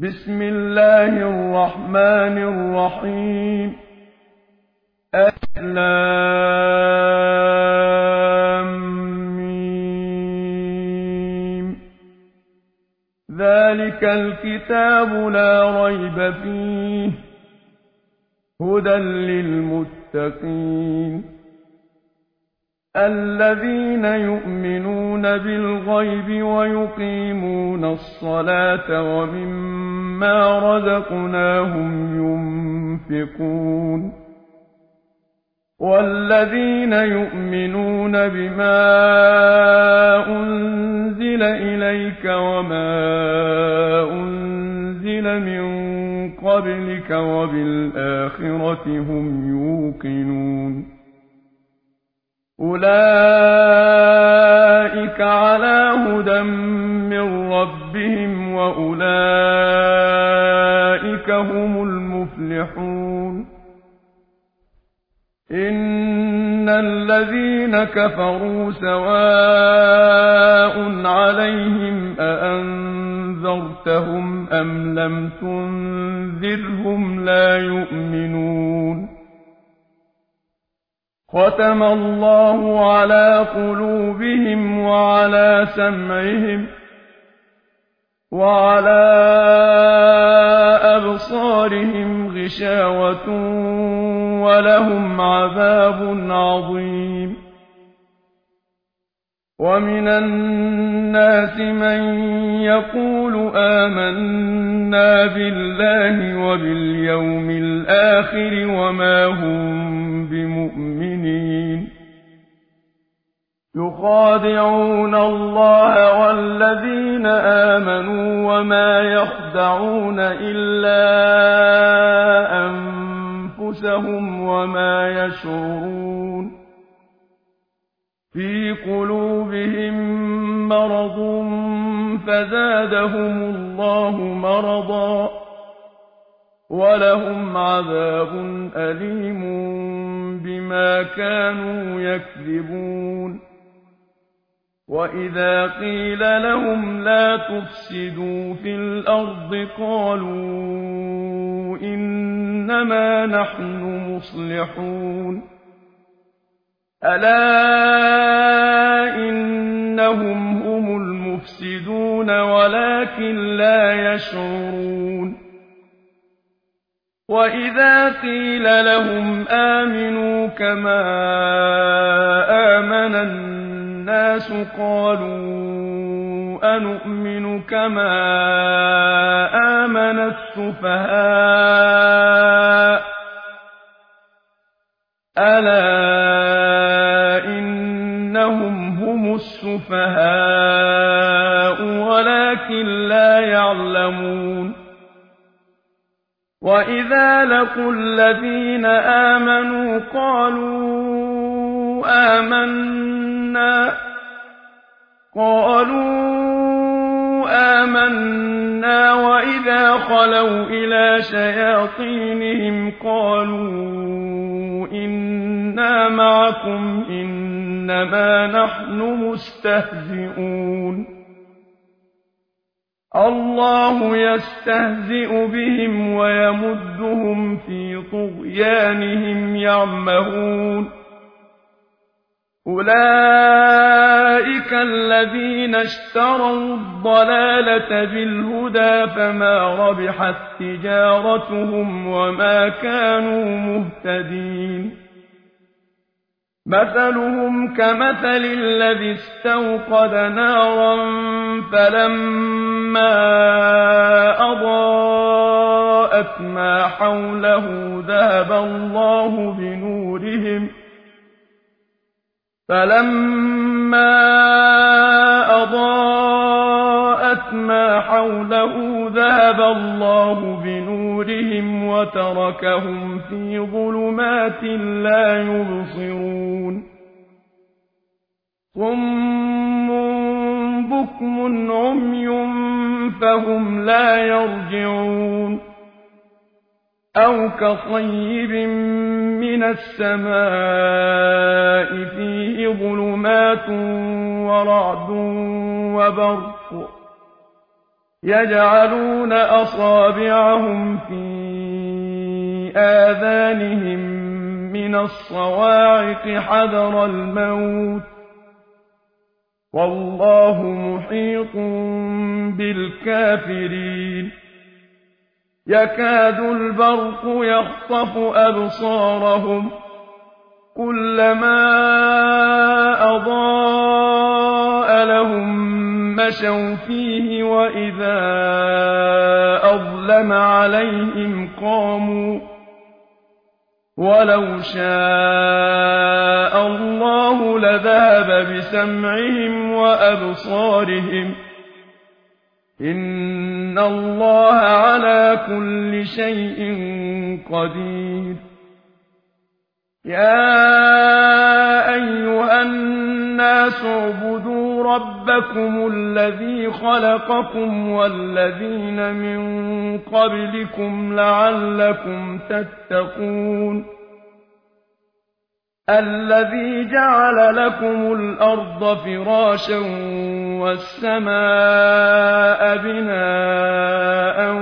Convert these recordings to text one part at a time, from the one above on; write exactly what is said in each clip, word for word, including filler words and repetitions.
بسم الله الرحمن الرحيم ألف لام ميم ذلك الكتاب لا ريب فيه هدى للمتقين الذين يؤمنون بالغيب ويقيمون الصلاة ومما رزقناهم ينفقون والذين يؤمنون بما أنزل إليك وما أنزل من قبلك وبالآخرة هم يوقنون أولئك على هدى من ربهم وأولئك هم المفلحون إن الذين كفروا سواء عليهم أأنذرتهم أم لم تنذرهم لا يؤمنون ختم الله على قلوبهم وعلى سمعهم وعلى أبصارهم غشاوة ولهم عذاب عظيم ومن الناس من يقول آمنا بالله وباليوم الآخر وما هم بمؤمنين يخادعون الله والذين آمنوا وما يخدعون إلا أنفسهم وما يشعرون في قلوبهم مرض فزادهم الله مرضا ولهم عذاب أليم بما كانوا يكذبون وإذا قيل لهم لا تفسدوا في الأرض قالوا إنما نحن مصلحون ألا إنهم هم المفسدون ولكن لا يشعرون وإذا قيل لهم آمنوا كما آمن الناس قالوا أنؤمن كما آمن السفهاء ألا إنهم هم السفهاء ولكن لا يعلمون وإذا لقوا الذين آمنوا قالوا آمنا قالوا آمنا وإذا خلوا إلى شياطينهم قالوا إنا معكم إنما نحن مستهزئون الله يستهزئ بهم ويمدهم في طغيانهم يعمهون أولئك الذين اشتروا الضلالة بالهدى فما ربحت تجارتهم وما كانوا مهتدين مثلهم كمثل الذي استوقد نارا فلما أضاءت ما حوله ذهب الله بنورهم فلما أضاءت ما حوله ذهب الله بنورهم وتركهم في ظلمات لا يبصرون صم بكم عمي فهم لا يرجعون أو كصيب من السماء فيه ظلمات ورعد وبرق يجعلون أصابعهم في آذانهم من الصواعق حذر الموت والله محيط بالكافرين يكاد البرق يخطف أبصارهم كلما أضاء لهم مشوا فيه وإذا أظلم عليهم قاموا ولو شاء الله لذهب بسمعهم وأبصارهم إن الله على كل شيء قدير يا أيها الناس اعبدوا ربكم الذي خلقكم والذين من قبلكم لعلكم تتقون الذي جعل لكم الأرض فراشا والسماء بناء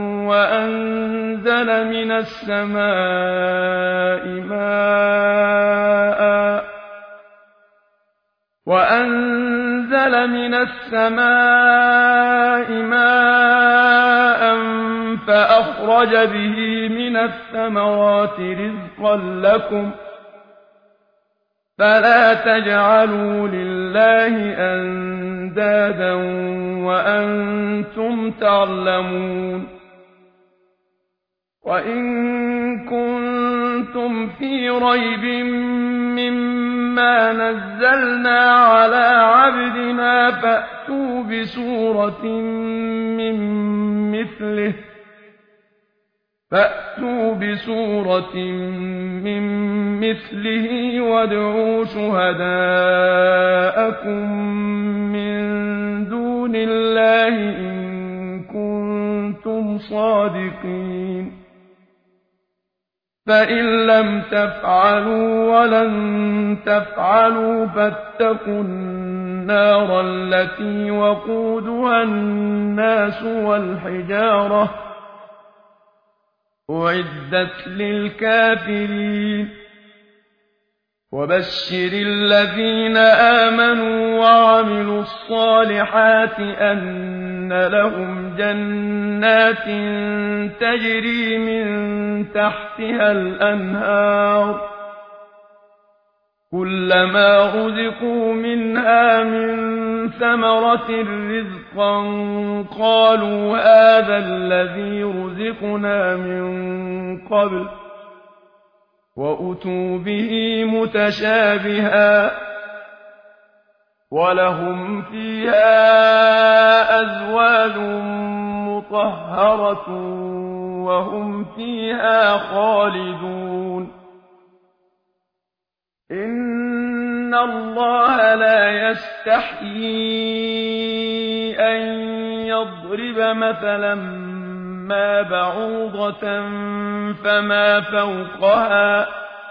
وأنزل من السماء ماء وأنزل من السماء ماء فأخرج به من الثمرات رزقا لكم فلا تجعلوا لله أندادا وأنتم تعلمون وإن كنتم في ريب مما نزلنا على عبدنا فأتوا بسورة من مثله فأتوا بسورة من مثله وادعوا شهداءكم من دون الله إن كنتم صادقين فإن لم تفعلوا ولن تفعلوا فاتقوا النار التي وقودها الناس والحجارة أعدت للكافرين وبشر الذين آمنوا وعملوا الصالحات أن لهم جنات تجري من تحتها الأنهار كلما رزقوا منها من ثمرة رزقا قالوا هذا الذي رزقنا من قبل وأتوا به متشابها ولهم فيها أزواج مطهرة وهم فيها خالدون إن الله لا يستحيي أن يضرب مثلا ما بعوضة فما فوقها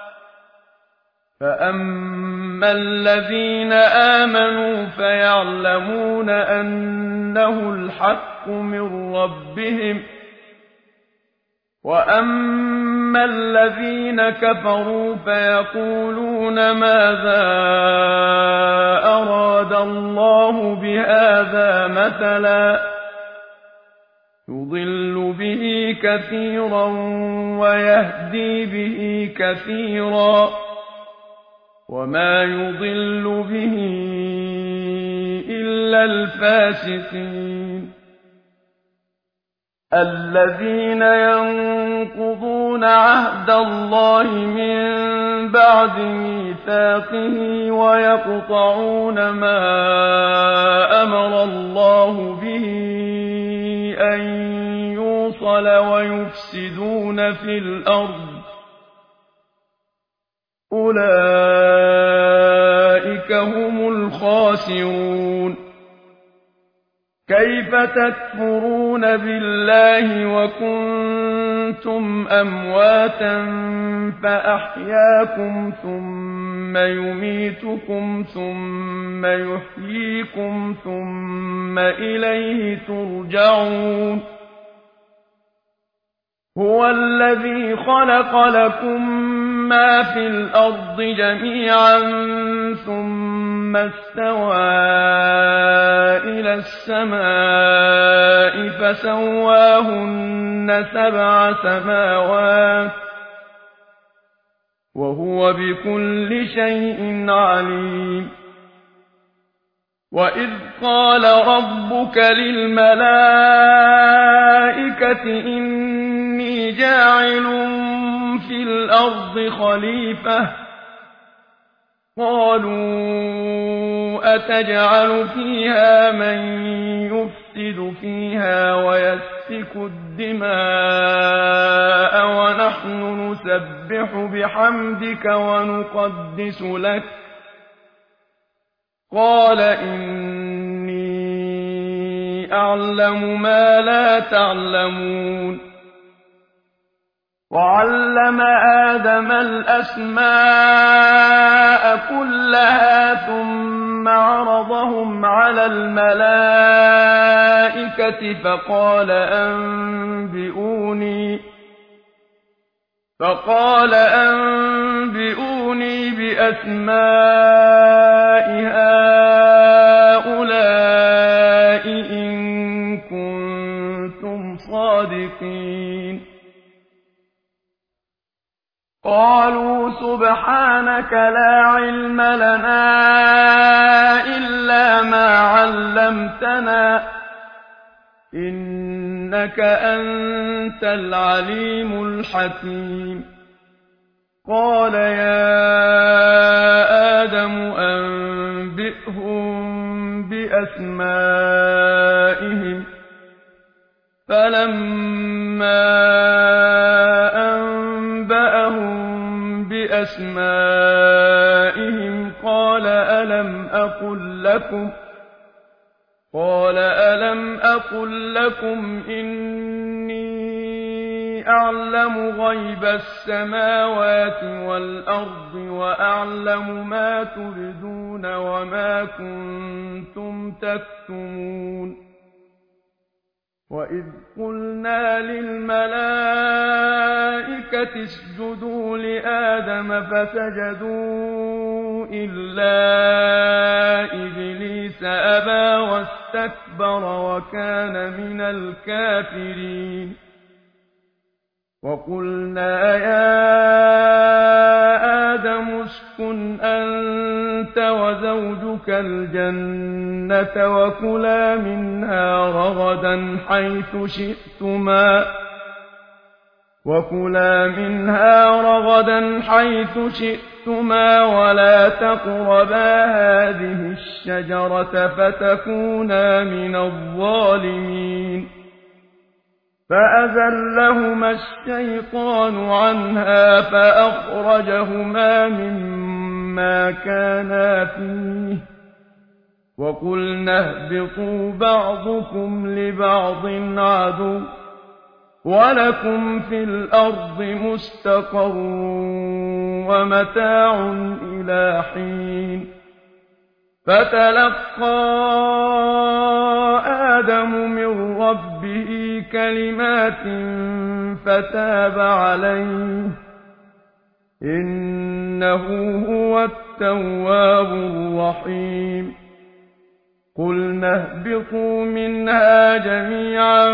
فأما الذين آمنوا فيعلمون أنه الحق من ربهم وأما الذين كفروا فيقولون ماذا أراد الله بهذا مثلا يضل به كثيرا ويهدي به كثيرا وما يضل به إلا الفاسقين الذين ينقضون عهد الله من بعد ميثاقه ويقطعون ما أمر الله به أن يوصل ويفسدون في الأرض أولئك هم الخاسرون كيف تكفرون بالله وكنتم أمواتا فأحياكم ثم يميتكم ثم يحييكم ثم إليه ترجعون هو الذي خلق لكم ما في الأرض جميعا ثم استوى إلى السماء فسواهن سبع سماوات وهو بكل شيء عليم وإذ قال ربك للملائكة إني جاعل في الأرض خليفة قالوا أتجعل فيها من يفسد فيها ويسفك الدماء ونحن نسبح بحمدك ونقدس لك قال إني أعلم ما لا تعلمون وعلم آدم الأسماء كلها ثم عرضهم على الملائكة فقال أنبئوني فقال أنبئوني بأسماء هؤلاء إن كنتم صادقين قالوا سبحانك لا علم لنا إلا ما علمتنا إنك أنت العليم الحكيم قال يا آدم أنبئهم بأسمائهم فلما أنبأهم بأسمائهم قال ألم أقل لكم قال ألم أقل لكم إني أعلم غيب السماوات والأرض وأعلم ما تبدون وما كنتم تكتمون وإذ قلنا للملائكة اسجدوا لآدم فسجدوا إلا إبليس أبى واستكبر وكان من الكافرين وقلنا يا آدم اسكن أنت وزوجك الجنة وكلا منها رغدا حيث شئتما وكلا منها رغدا حيث شئتما ولا تقربا هذه الشجرة فتكونا من الظالمين فأزلهما الشيطان عنها فأخرجهما مما كانا فيه وقلنا اهبطوا بعضكم لبعض عدو ولكم في الأرض مستقر ومتاع إلى حين فتلقى آدم من ربه كلمات فتاب عليه إنه هو التواب الرحيم قلنا اهبطوا منها جميعا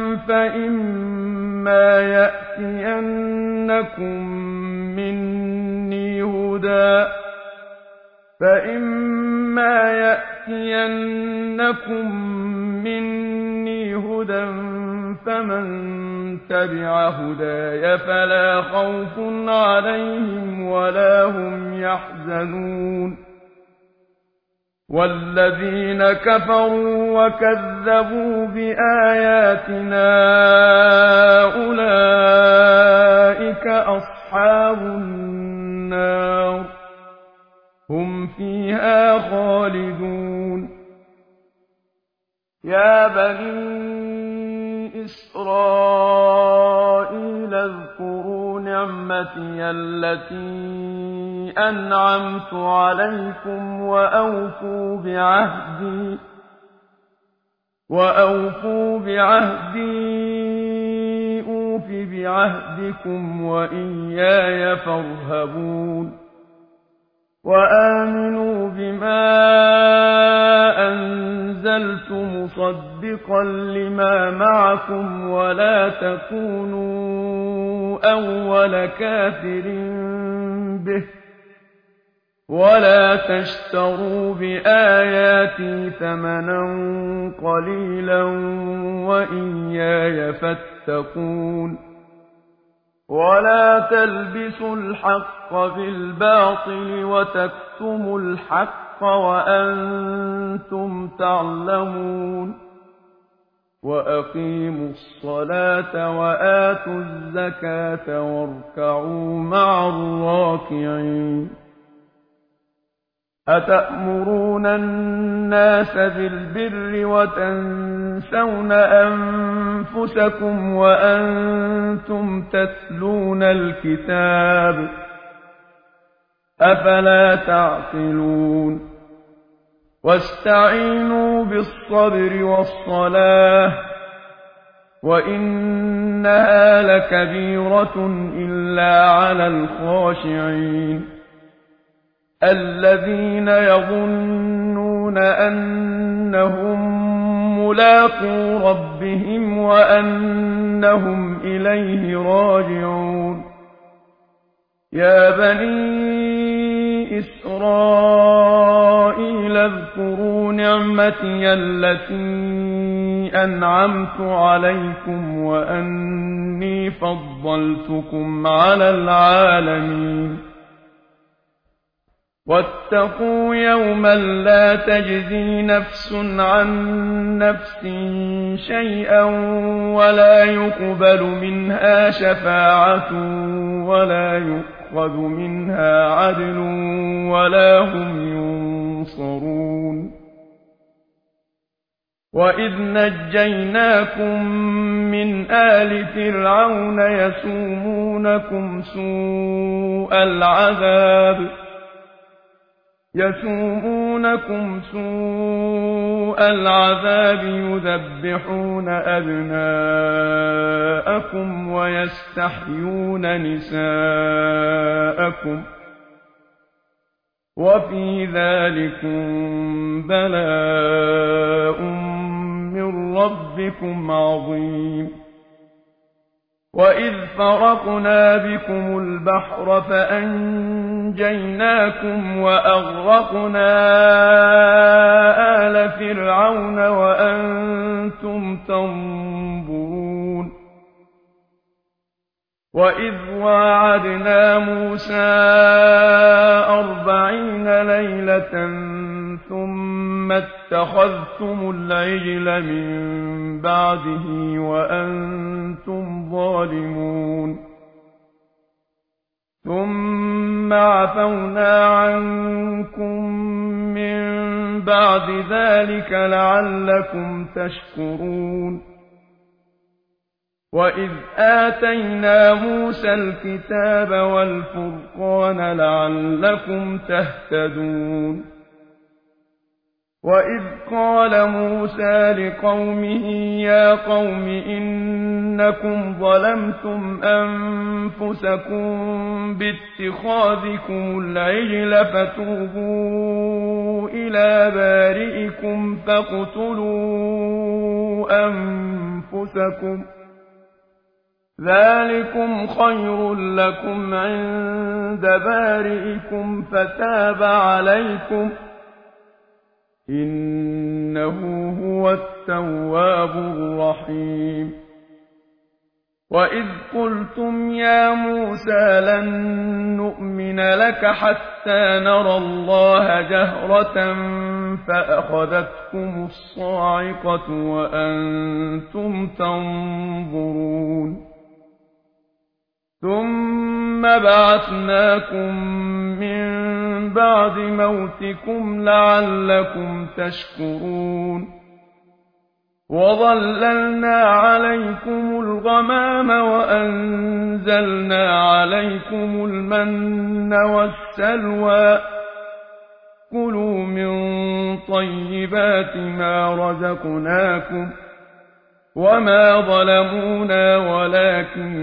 فإما يأتينكم مني هدى فإما يأتينكم مني هدى فمن تبع هداي فلا خوف عليهم ولا هم يحزنون والذين كفروا وكذبوا بآياتنا أولئك أصحاب النار هم فيها خالدون يا إسرائيل اذكروا نعمتي التي أنعمت عليكم وأوفوا بعهدي وأوفوا بعهدي أوف بعهدكم وإياي فارهبون وآمنوا بما أنزلت مصدقا لما معكم ولا تكونوا أول كافر به ولا تشتروا بآياتي ثمنا قليلا وإياي فاتقون ولا تلبسوا الحق بالباطل وتكتموا الحق وأنتم تعلمون وأقيموا الصلاة وآتوا الزكاة واركعوا مع الراكعين أتأمرون الناس بالبر وتنسون أنفسكم وأنتم تتلون الكتاب أفلا تعقلون واستعينوا بالصبر والصلاة وإنها لكبيرة إلا على الخاشعين الذين يظنون أنهم ملاقو ربهم وأنهم إليه راجعون يا بني إسرائيل اذكروا نعمتي التي أنعمت عليكم وأني فضلتكم على العالمين واتقوا يوما لا تجزي نفس عن نفس شيئا ولا يقبل منها شفاعة ولا يؤخذ منها عدل ولا هم ينصرون وإذ نجيناكم من آل فرعون يسومونكم سوء العذاب يسومونكم سوء العذاب يذبحون أبناءكم ويستحيون نساءكم وفي ذلكم بلاء من ربكم عظيم وإذ فرقنا بكم البحر فأنجيناكم وأغرقنا آل فرعون وأنتم تنظرون وإذ واعدنا موسى أربعين ليلة ثم اتخذتم العجل من بعده وأنتم ظالمون ثم عفونا عنكم من بعد ذلك لعلكم تشكرون وإذ آتينا موسى الكتاب والفرقان لعلكم تهتدون وإذ قال موسى لقومه يا قوم إنكم ظلمتم أنفسكم باتخاذكم العجل فتوبوا إلى بارئكم فاقتلوا أنفسكم ذلكم خير لكم عند بارئكم فتاب عليكم إنه هو التواب الرحيم وإذ قلتم يا موسى لن نؤمن لك حتى نرى الله جهرة فأخذتكم الصاعقة وأنتم تنظرون ثم بعثناكم من بعد موتكم لعلكم تشكرون وَظَلَّلْنَا عَلَيْكُمُ الْغَمَامَ وَأَنزَلْنَا عَلَيْكُمُ الْمَنَّ وَالسَّلْوَىٰ ۖ كُلُوا مِن طَيِّبَاتِ مَا رَزَقْنَاكُمْ ۚ وَمَا ظَلَمُونَا وَلَٰكِن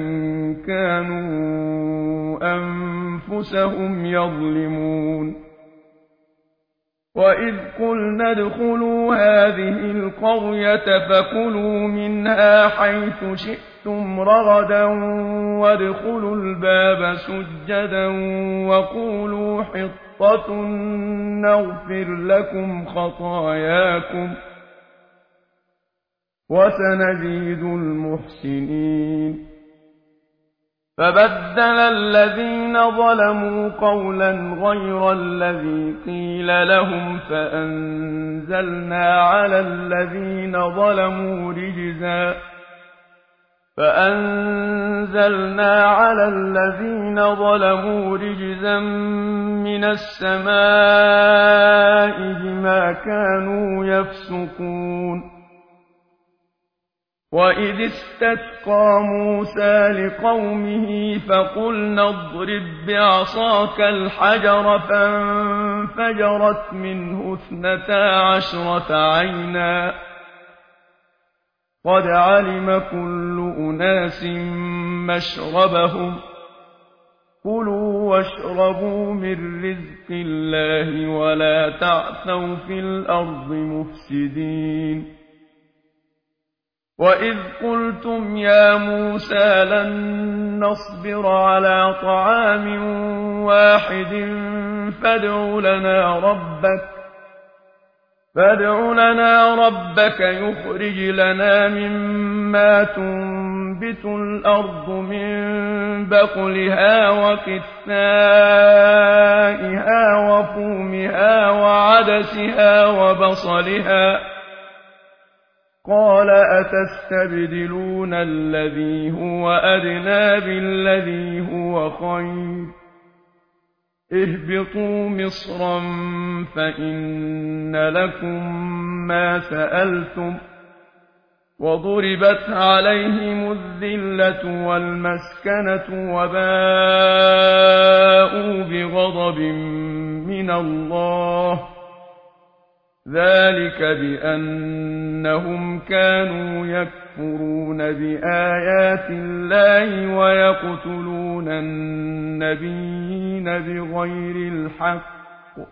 كَانُوا أَنفُسَهُمْ يَظْلِمُونَ وَإِذْ قُلْنَا ادْخُلُوا هَٰذِهِ الْقَرْيَةَ فَكُلُوا مِنْهَا حَيْثُ شِئْتُمْ رَغَدًا وَادْخُلُوا الْبَابَ سُجَّدًا وَقُولُوا حِطَّةٌ نَّغْفِرْ لَكُمْ خَطَايَاكُمْ ۚ وَسَنَزِيدُ الْمُحْسِنِينَ فَبَدَّلَ الَّذِينَ ظَلَمُوا قَوْلًا غَيْرَ الَّذِي قِيلَ لَهُمْ فَأَنزَلْنَا عَلَى الَّذِينَ ظَلَمُوا رِجْزًا فَأَنزَلْنَا عَلَى الَّذِينَ ظَلَمُوا رِجْزًا مِّنَ السَّمَاءِ بِمَا كَانُوا يَفْسُقُونَ وَإِذِ اسْتَسْقَىٰ مُوسَىٰ لِقَوْمِهِ فَقُلْنَا اضْرِب بِّعَصَاكَ الْحَجَرَ فَانفَجَرَتْ مِنْهُ اثْنَتَا عَشْرَةَ عَيْنًا ۖ قَدْ عَلِمَ كُلُّ أُنَاسٍ مَّشْرَبَهُمْ ۖ كُلُوا وَاشْرَبُوا مِن رِّزْقِ اللَّهِ وَلَا تَعْثَوْا فِي الْأَرْضِ مُفْسِدِينَ وَإِذْ قُلْتُمْ يَا مُوسَىٰ لَن نَّصْبِرَ عَلَىٰ طَعَامٍ وَاحِدٍ فَادْعُ لَنَا رَبَّكَ فَادْعُ لَنَا رَبَّكَ يُخْرِجْ لَنَا مِمَّا تُنبِتُ الْأَرْضُ مِن بَقْلِهَا وَقِثَّائِهَا وَفُومِهَا وَعَدَسِهَا وَبَصَلِهَا ۖ قَالَ أَتَسْتَبْدِلُونَ الَّذِي هُوَ أَدْنَىٰ بِالَّذِي هُوَ خَيْرٌ ۚ اهْبِطُوا مِصْرًا فَإِنَّ لَكُم مَّا سَأَلْتُمْ ۗ وَضُرِبَتْ عَلَيْهِمُ الذِّلَّةُ وَالْمَسْكَنَةُ وَبَاءُوا بِغَضَبٍ مِّنَ اللَّهِ ۗ ذَٰلِكَ بِأَنَّهُمْ كَانُوا يَكْفُرُونَ بِآيَاتِ اللَّهِ وَيَقْتُلُونَ النَّبِيِّينَ بِغَيْرِ الْحَقِّ ۗ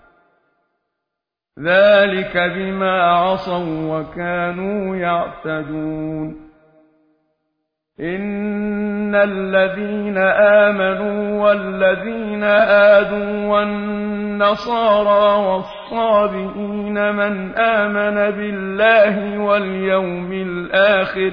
ذَٰلِكَ بِمَا عَصَوا وَّكَانُوا يَعْتَدُونَ إِنَّ الَّذِينَ آمَنُوا وَالَّذِينَ هَادُوا وَالنَّصَارَىٰ وَالصَّابِئِينَ مَنْ آمَنَ بِاللَّهِ وَالْيَوْمِ الْآخِرِ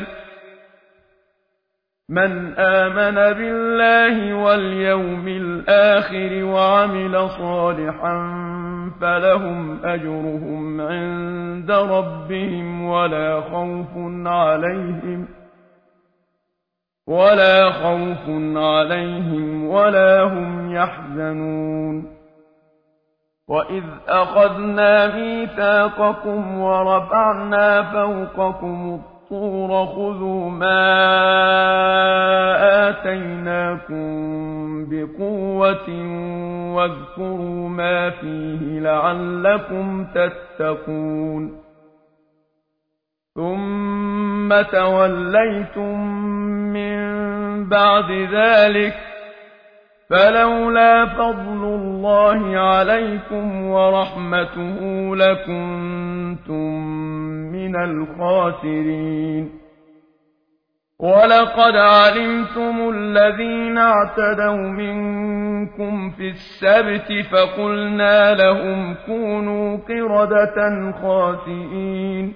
مَنْ آمَنَ بِاللَّهِ وَالْيَوْمِ الْآخِرِ وَعَمِلَ صَالِحًا فَلَهُمْ أَجْرُهُمْ عِندَ رَبِّهِمْ وَلَا خَوْفٌ عَلَيْهِمْ وَلَا خَوْفٌ عَلَيْهِمْ وَلَا هُمْ يَحْزَنُونَ وَإِذْ أَخَذْنَا مِيثَاقَكُمْ وَرَفَعْنَا فَوْقَكُمُ الطُّورَ خُذُوا مَا آتَيْنَاكُم بِقُوَّةٍ وَاذْكُرُوا مَا فِيهِ لَعَلَّكُمْ تَتَّقُونَ ثُمَّ تَوَلَّيْتُم مِّن بَعْدِ ذَٰلِكَ فَلَوْلَا فَضْلُ اللَّهِ عَلَيْكُمْ وَرَحْمَتُهُ لَكُنتُم مِّنَ الْخَاسِرِينَ وَلَقَدْ عَلِمْتُمُ الَّذِينَ اعْتَدَوْا مِنكُمْ فِي السَّبْتِ فَقُلْنَا لَهُمْ كُونُوا قِرَدَةً خَاسِئِينَ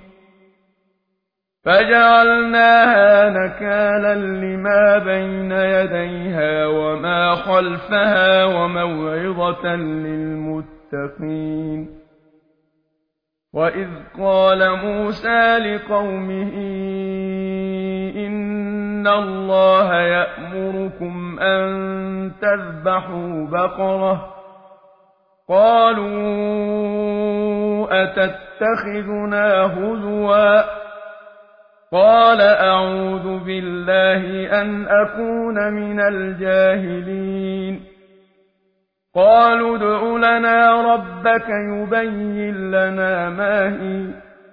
فَجَعَلْنَاهَا نَكَالًا لِّمَا بَيْنَ يَدَيْهَا وَمَا خَلْفَهَا وَمَوْعِظَةً لِّلْمُتَّقِينَ وَإِذْ قَالَ مُوسَىٰ لِقَوْمِهِ إِنَّ اللَّهَ يَأْمُرُكُمْ أَن تَذْبَحُوا بَقَرَةً قَالُوا أَتَتَّخِذُنَا هُزُوًا قال أعوذ بالله أن أكون من الجاهلين قالوا ادع لنا ربك يبين لنا ما هي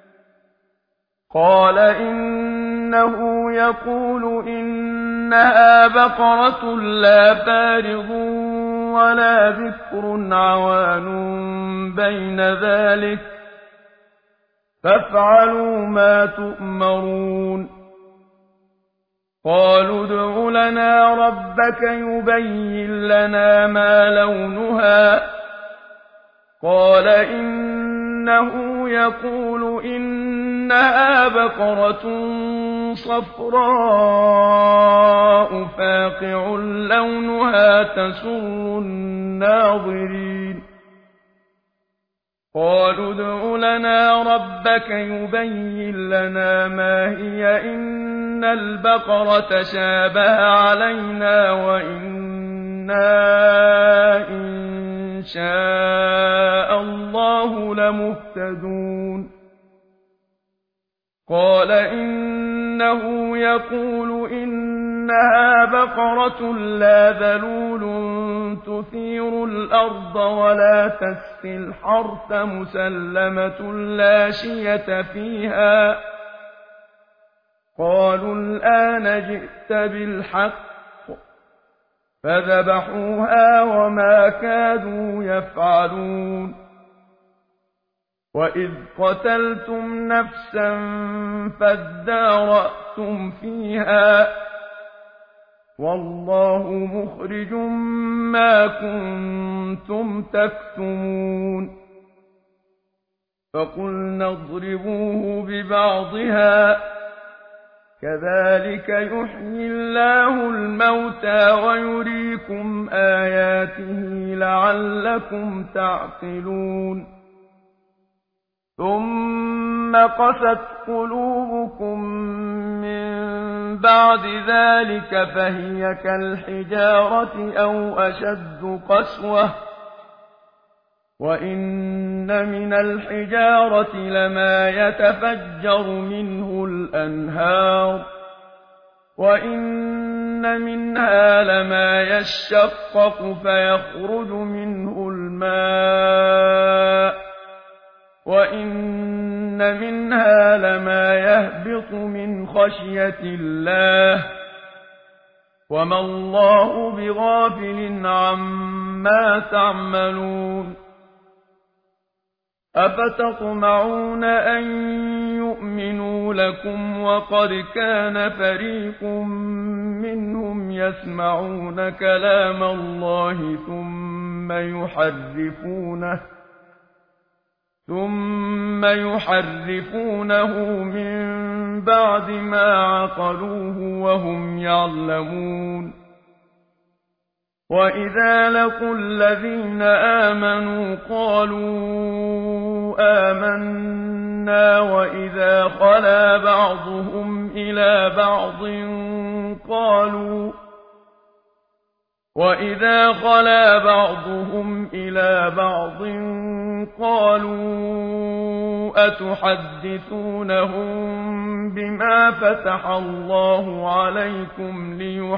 قال إنه يقول إنها بقرة لا فارض ولا بكر عوان بين ذلك فافعلوا ما تؤمرون قالوا ادع لنا ربك يبين لنا ما لونها قال إنه يقول إنها بقرة صفراء فاقع لونها تسر الناظرين قالوا ادع لنا ربك يبين لنا ما هي إن البقرة شابه علينا وإنا إن شاء الله لمهتدون قال إنه يقول إنها بقرة لا ذلول تثير الأرض ولا تسقي الحرث مسلمة لا شية فيها قالوا الآن جئت بالحق فذبحوها وما كادوا يفعلون وإذ قتلتم نفسا فادارأتم فيها والله مخرج ما كنتم تكتمون فقلنا اضربوه ببعضها كذلك يحيي الله الموتى ويريكم آياته لعلكم تعقلون ثم قست قلوبكم من بعد ذلك فهي كالحجارة أو أشد قسوة وإن من الحجارة لما يتفجر منه الأنهار وإن منها لما يشقق فيخرج منه الماء وإن منها لما يهبط من خشية الله وما الله بغافل عما تعملون أفتطمعون أن يؤمنوا لكم وقد كان فريق منهم يسمعون كلام الله ثم يحرفونه ثم يحرفونه من بعد ما عقلوه وهم يعلمون وإذا لقوا الذين آمنوا قالوا آمنا وإذا خلا بعضهم إلى بعض قالوا وإذا خلا بعضهم إلى بعض قالوا أتحدثونهم بما فتح الله عليكم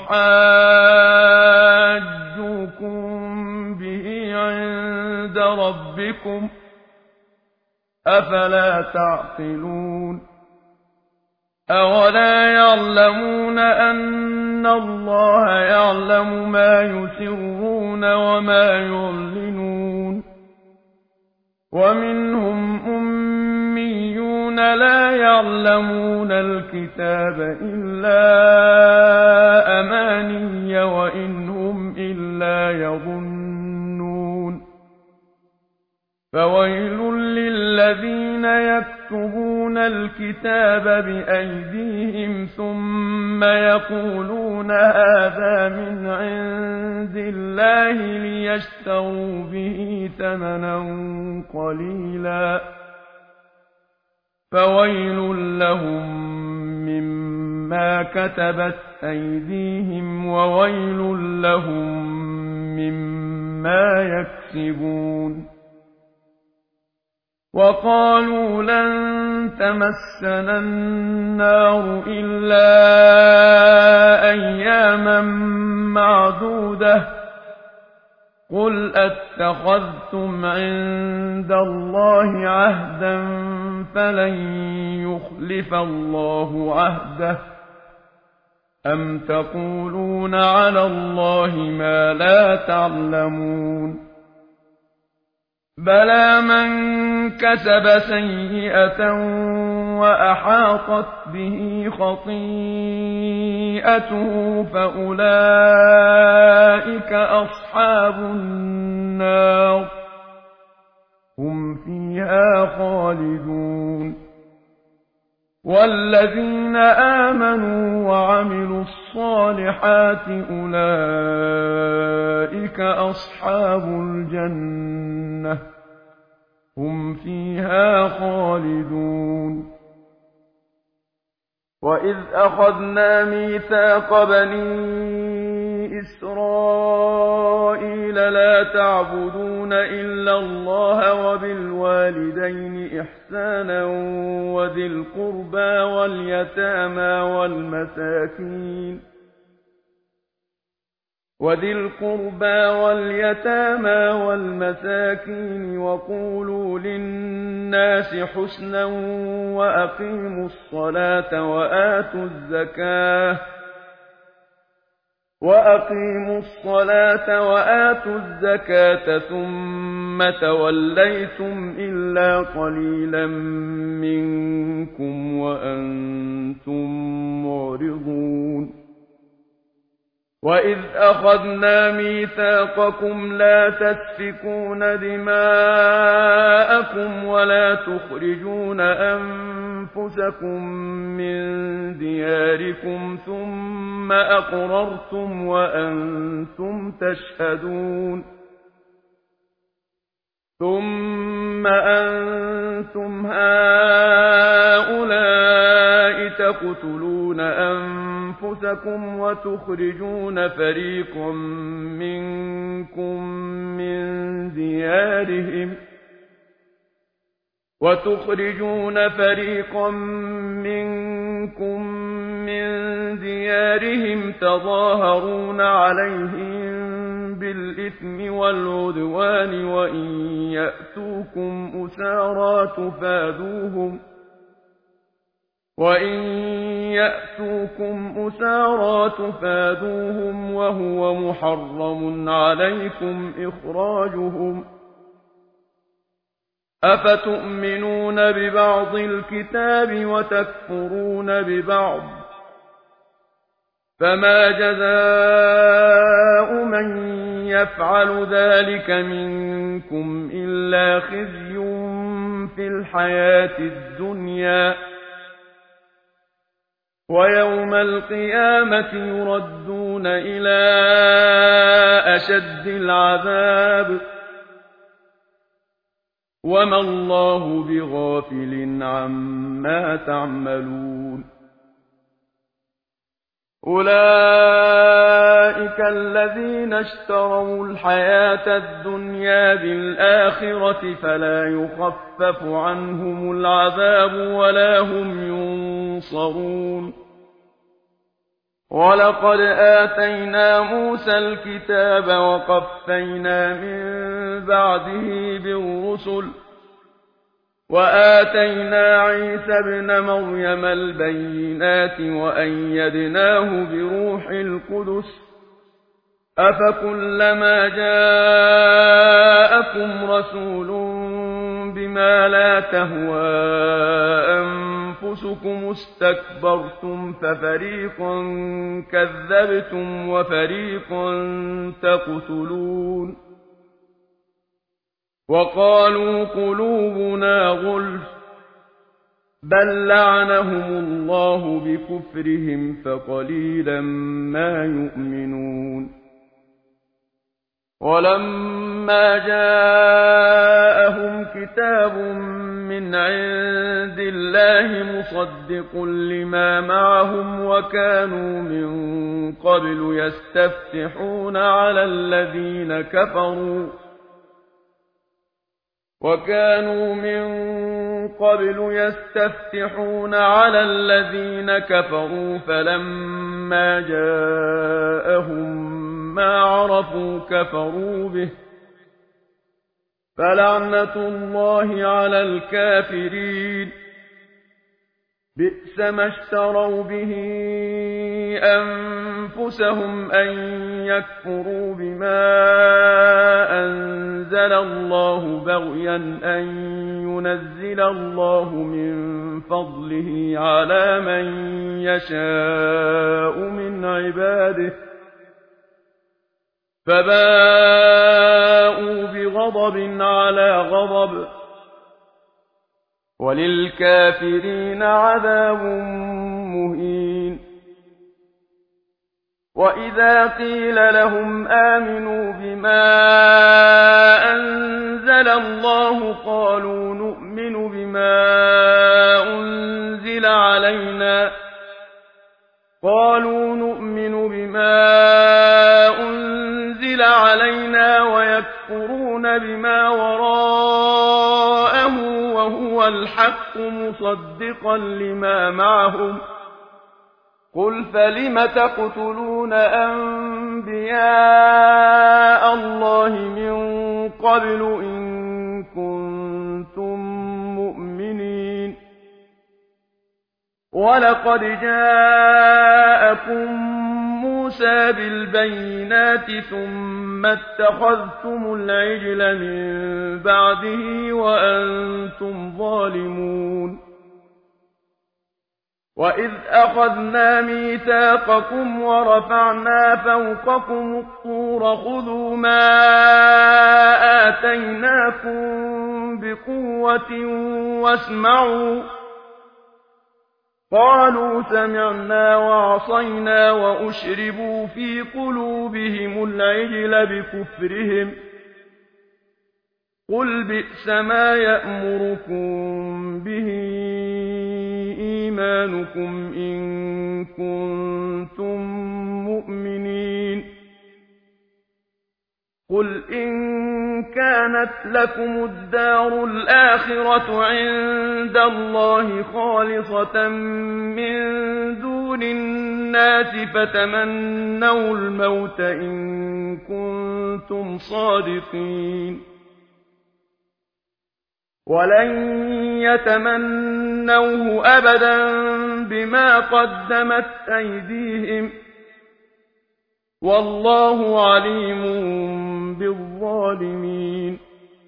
ليحاجوكم به عند ربكم أفلا تعقلون أولا يعلمون أن الله يعلم ما يسرون وما يعلنون ومنهم أميون لا يعلمون الكتاب إلا أماني وإن هم إلا يظنون فويل للذين يكتبون الكتاب بأيديهم ثم يقولون هذا من عند الله ليشتروا به ثمنا قليلا فويل لهم مما كتبت أيديهم وويل لهم مما يكسبون وقالوا لن تمسنا النار إلا أياما معدودة قل أتخذتم عند الله عهدا فلن يخلف الله عهده أم تقولون على الله ما لا تعلمون بلى من كسب سيئة وأحاطت به خطيئته فأولئك أصحاب النار هم فيها خالدون والذين آمنوا وعملوا الصالحات أولئك أصحاب الجنة هم فيها خالدون وإذ أخذنا ميثاق بني إسرائيل لا تعبدون إلا الله وبالوالدين إحسانا وذي القربى واليتامى والمساكين وذي القربى واليتامى والمساكين وقولوا للناس حسنا وأقيموا الصلاة وآتوا الزكاة وأقيموا الصلاة وآتوا الزكاة ثم توليتم إلا قليلا منكم وأنتم معرضون وإذ أخذنا ميثاقكم لا تسفكون دماءكم ولا تخرجون أنفسكم من دياركم ثم أقررتم وأنتم تشهدون ثم أنتم هؤلاء تقتلون أنفسكم وتخرجون فريقا منكم من ديارهم وتخرجون فريقا منكم من ديارهم تظاهرون عليهم بالإثم والعدوان وإن يأتوكم أسارى تفادوهم وإن يأتوكم أسارى تفادوهم وهو محرم عليكم إخراجهم أفتؤمنون ببعض الكتاب وتكفرون ببعض فما جزاء من يفعل ذلك منكم إلا خزي في الحياة الدنيا ويوم القيامة يردون إلى أشد العذاب وما الله بغافل عما تعملون أولئك الذين اشتروا الحياة الدنيا بالآخرة فلا يخفف عنهم العذاب ولا هم ينصرون ولقد آتينا موسى الكتاب وقفينا من بعده بالرسل وآتينا عيسى ابن مريم البينات وأيدناه بروح القدس أفكلما جاءكم رسول بما لا تهوى أنفسكم استكبرتم ففريقا كذبتم وفريقا تقتلون وقالوا قلوبنا غلف بل لعنهم الله بكفرهم فقليلا ما يؤمنون ولما جاءهم كتاب من عند الله مصدق لما معهم وكانوا من قبل يستفتحون على الذين كفروا وكانوا من قبل يستفتحون على الذين كفروا فلما جاءهم ما عرفوا كفروا به فلعنة الله على الكافرين بئس ما اشتروا به أنفسهم أن يكفروا بما أنزل الله بغيا أن ينزل الله من فضله على من يشاء من عباده فباءوا بغضب على غضب وللكافرين عذاب مهين وإذا قيل لهم آمنوا بما أنزل الله قالوا نؤمن بما أنزل علينا قالوا نؤمن بما أنزل علينا ويكفرون بما وراءه وهو الحق مصدقا لما معهم قل فلم تقتلون أنبياء الله من قبل إن كنتم مؤمنين ولقد جاءكم موسى بالبينات ثم اتخذتم العجل من بعده وأنتم ظالمون وإذ أخذنا ميثاقكم ورفعنا فوقكم الطور خذوا ما آتيناكم بقوة واسمعوا قالوا سمعنا وعصينا وأشربوا في قلوبهم العجل بكفرهم قل بئس ما يأمركم به إيمانكم إن كنتم مؤمنين قل إن كانت لكم الدار الآخرة عند الله خالصة من دون الناس فتمنوا الموت إن كنتم صادقين ولن يتمنوه أبدا بما قدمت أيديهم والله عليم بالظالمين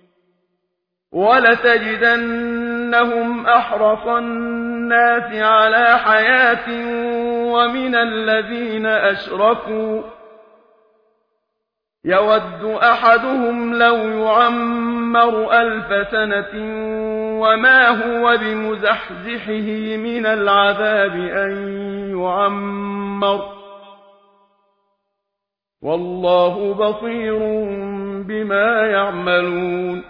ولتجدنهم أحرص الناس على حياة ومن الذين أشركوا يود أحدهم لو يعمر ألف سنة وما هو بمزحزحه من العذاب أن يعمر والله بصير بما يعملون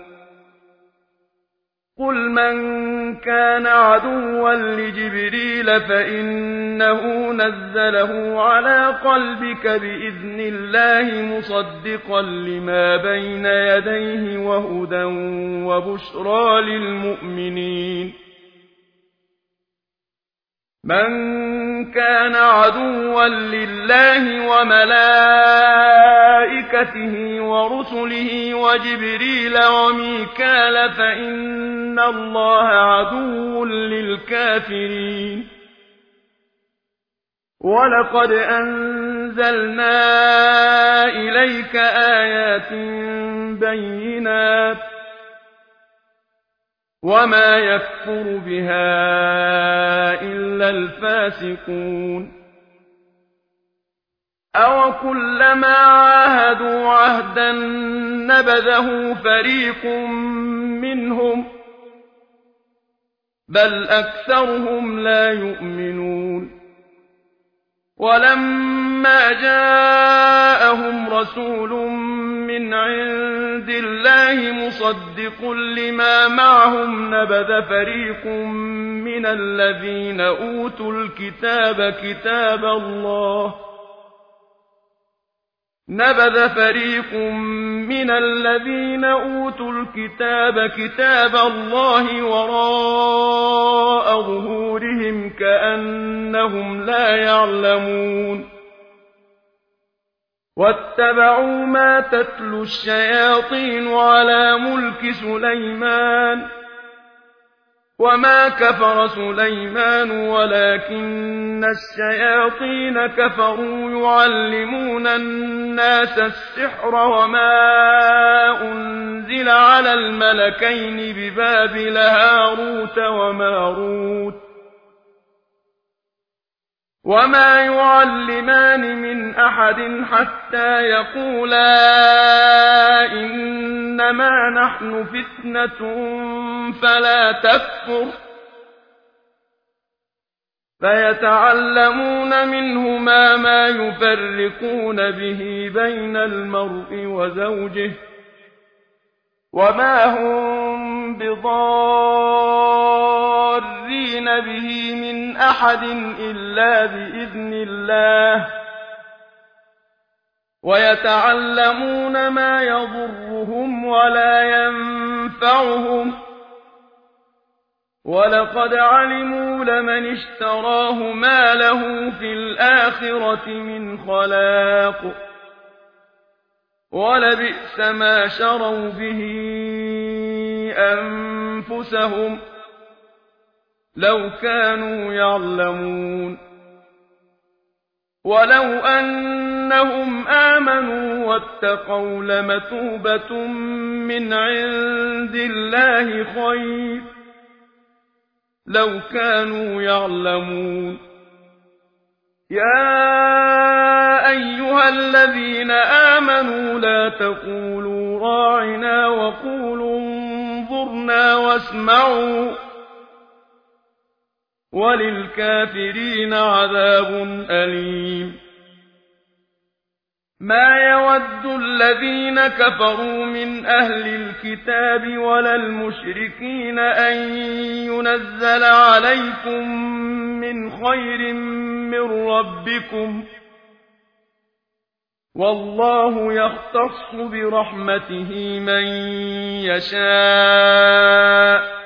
قل من كان عدوا لجبريل فإنه نزله على قلبك بإذن الله مصدقا لما بين يديه وهدى وبشرى للمؤمنين من كان عدوا لله وملائكته ورسله وجبريل وميكال فإن الله عدو للكافرين ولقد أنزلنا إليك آيات بينات وما يكفر بها إلا الفاسقون أو كلما عاهدوا عهدا نبذه فريق منهم بل أكثرهم لا يؤمنون ولما جاءهم رسول من عند الله مصدق لما معهم نبذ فريق من الذين أوتوا الكتاب كتاب الله نبذ فريق من الذين أوتوا الكتاب كتاب الله وراء ظهورهم كأنهم لا يعلمون واتبعوا ما تتلو الشياطين على ملك سليمان وما كفر سليمان ولكن الشياطين كفروا يعلمون الناس السحر وما أنزل على الملكين ببابل هاروت وماروت وما يعلمان من أحد حتى يقولا إنما نحن فتنة فلا تكفر فيتعلمون منهما ما يفرقون به بين المرء وزوجه وما هم بضارين به من أحد إلا بإذن الله ويتعلمون ما يضرهم ولا ينفعهم ولقد علموا لمن اشتراه ما له في الآخرة من خلاق ولبئس ما شروا به أنفسهم لو كانوا يعلمون ولو أنهم آمنوا واتقوا لمثوبة من عند الله خير لو كانوا يعلمون يا أيها الذين آمنوا لا تقولوا راعنا وقولوا انظرنا واسمعوا وللكافرين عذاب أليم ما يود الذين كفروا من أهل الكتاب ولا المشركين أن ينزل عليكم من خير من ربكم والله يختص برحمته من يشاء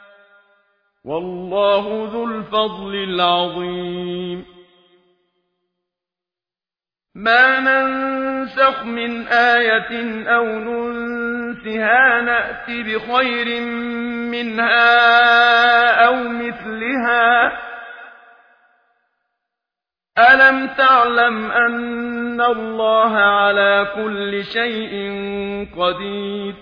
والله ذو الفضل العظيم ما ننسخ من آية أو ننسها نأت بخير منها أو مثلها ألم تعلم أن الله على كل شيء قدير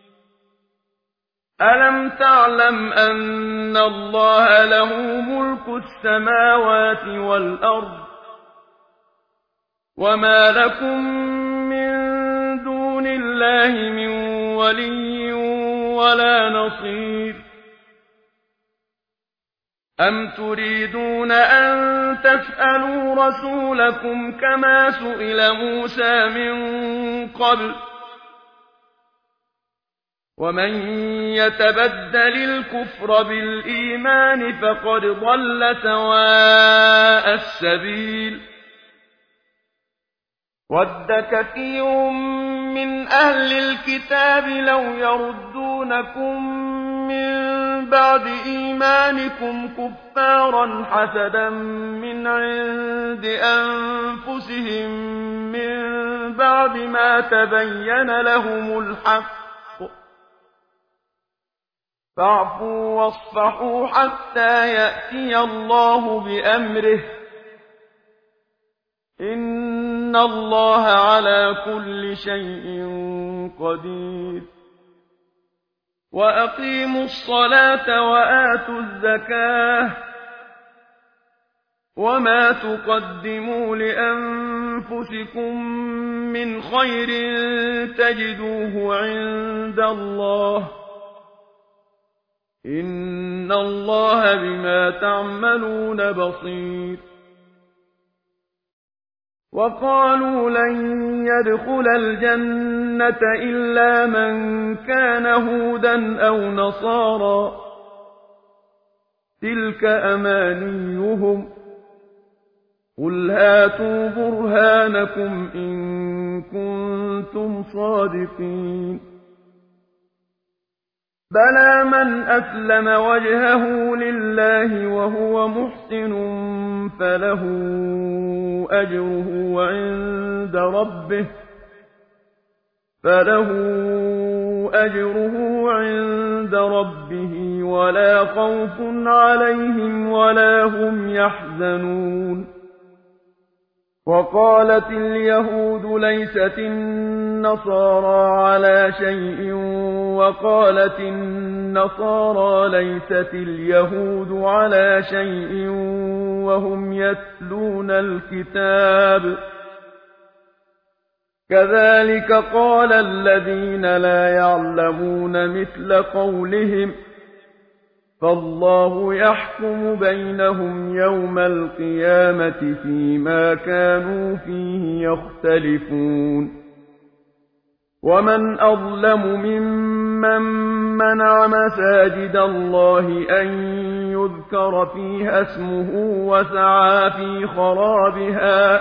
ألم تعلم أن الله له ملك السماوات والأرض وما لكم من دون الله من ولي ولا نصير أم تريدون أن تسألوا رسولكم كما سئل موسى من قبل ومن يتبدل الكفر بالإيمان فقد ضل سواء السبيل ود كثير من أهل الكتاب لو يردونكم من بعد إيمانكم كفارا حسدا من عند أنفسهم من بعد ما تبين لهم الحق فاعفوا واصفحوا حتى يأتي الله بأمره إن الله على كل شيء قدير وأقيموا الصلاة وآتوا الزكاة وما تقدموا لأنفسكم من خير تجدوه عند الله إن الله بما تعملون بصير وقالوا لن يدخل الجنة إلا من كان هودا أو نصارى تلك أمانيهم قل هاتوا برهانكم إن كنتم صادقين بلى من أسلم وجهه لله وهو محسن فله أجره عند ربه فله أجره عند ربه ولا خوف عليهم ولا هم يحزنون وقالت اليهود ليست النصارى على شيء وقالت النصارى ليست اليهود على شيء وهم يتلون الكتاب كذلك قال الذين لا يعلمون مثل قولهم فالله يحكم بينهم يوم القيامة فيما كانوا فيه يختلفون ومن أظلم ممن منع مساجد الله أن يذكر فيها اسمه وسعى في خرابها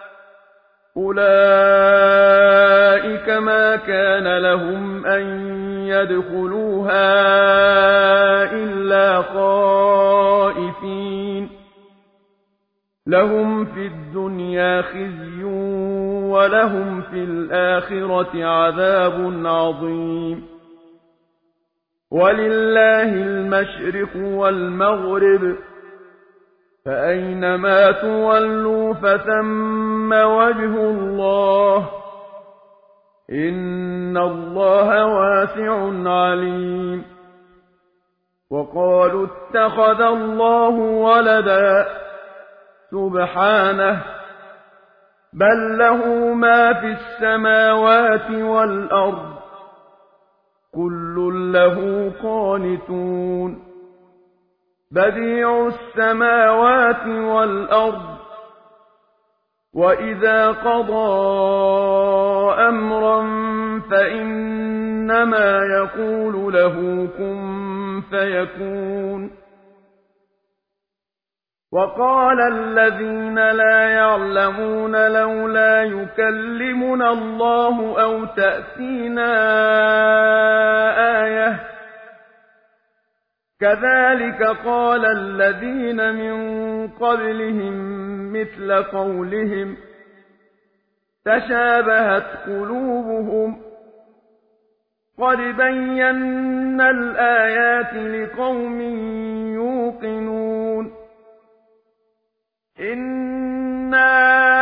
أولئك ما كان لهم أن يدخلوها إلا خائفين لهم في الدنيا خزي ولهم في الآخرة عذاب عظيم ولله المشرق والمغرب فأينما تولوا فثم وجه الله إن الله واسع عليم وقالوا اتخذ الله ولدا سبحانه بل له ما في السماوات والأرض كل له قانتون بديع السماوات والأرض وإذا قضى أمرا فإنما يقول له كن فيكون وقال الذين لا يعلمون لولا يكلمنا الله أو تأتينا آية كذلك قال الذين من قبلهم مثل قولهم تشابهت قلوبهم قد بينا الآيات لقوم يوقنون إنا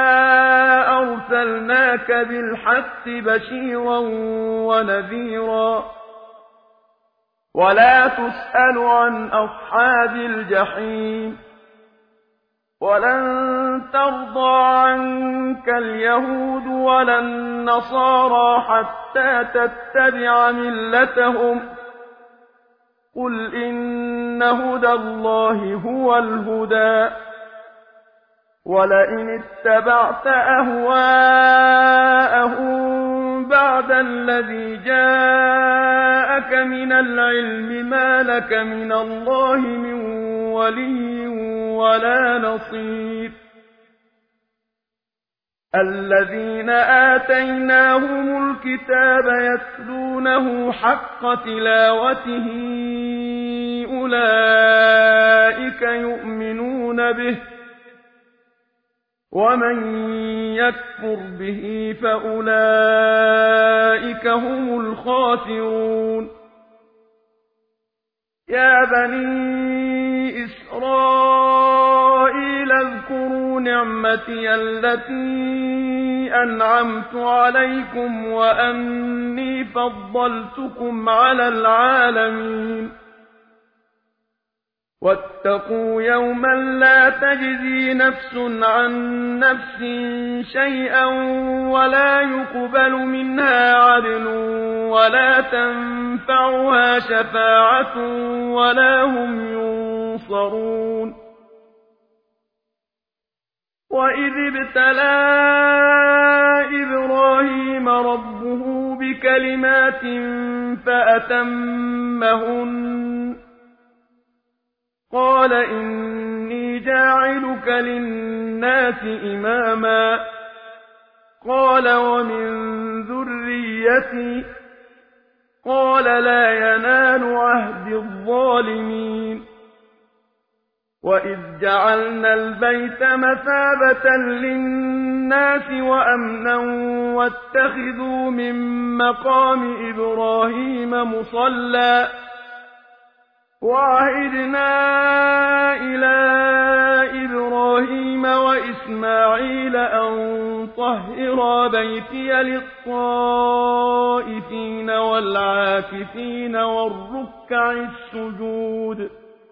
أرسلناك بالحق بشيرا ونذيرا ولا تسأل عن أصحاب الجحيم ولن ترضى عنك اليهود ولا النصارى حتى تتبع ملتهم قل إن هدى الله هو الهدى ولئن اتبعت أهواءهم بعد الذي جاءك من العلم ما لك من الله من ولي ولا نصير الذين آتيناهم الكتاب يتلونه حق تلاوته أولئك يؤمنون به ومن يكفر به فأولئك هم الخاسرون يا بني إسرائيل اذكروا نعمتي التي أنعمت عليكم وأني فضلتكم على العالمين واتقوا يوما لا تجزي نفس عن نفس شيئا ولا يقبل منها عدل ولا تنفعها شفاعة ولا هم ينصرون وإذ ابتلى إبراهيم ربه بكلمات فأتمهن قال إني جاعلك للناس إماما قال ومن ذريتي قال لا ينال عهد الظالمين وإذ جعلنا البيت مثابة للناس وأمنا واتخذوا من مقام إبراهيم مصلى وعهدنا إلى إبراهيم وإسماعيل أن طهرا بيتي للطائفين والعاكفين والركع السجود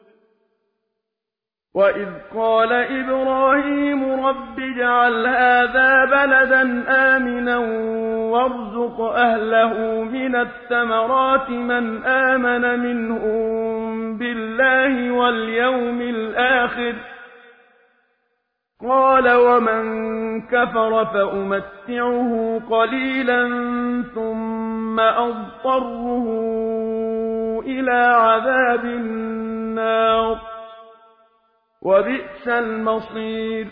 وإذ قال إبراهيم رب اجعل هذا بلدا آمنا وارزق أهله من الثمرات من آمن منهم بالله واليوم الآخر قال ومن كفر فأمتعه قليلا ثم أضطره إلى عذاب النار وبئس المصير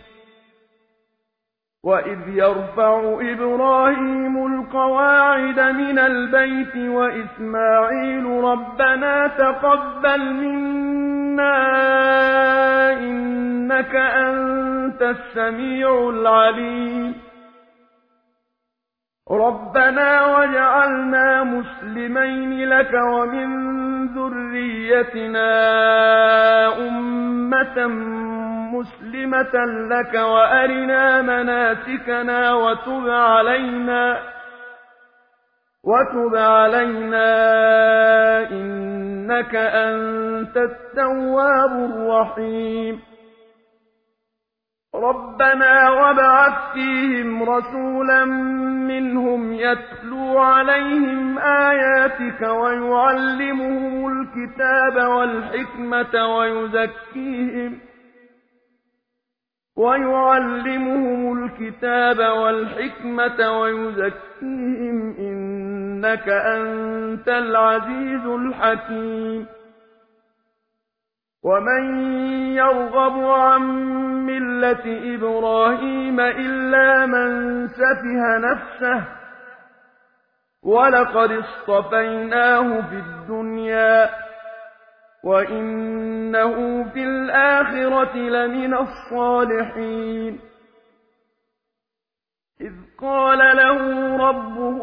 وإذ يرفع إبراهيم القواعد من البيت وإسماعيل ربنا تقبل منا إنك أنت السميع العليم ربنا واجعلنا مسلمين لك ومن ذريتنا أمة مسلمة لك وأرنا مناسكنا وتب علينا وتب علينا إنك أنت التواب الرحيم ربنا وابعث فيهم رسولا منهم يتلو عليهم آياتك ويعلمهم الكتاب والحكمة ويزكيهم ويعلمهم الكتاب والحكمة ويزكيهم إنك أنت العزيز الحكيم ومن يرغب عن ملة إبراهيم إلا من سفه نفسه ولقد اصطفيناه في الدنيا وإنه في الآخرة لمن الصالحين إذ قال له ربه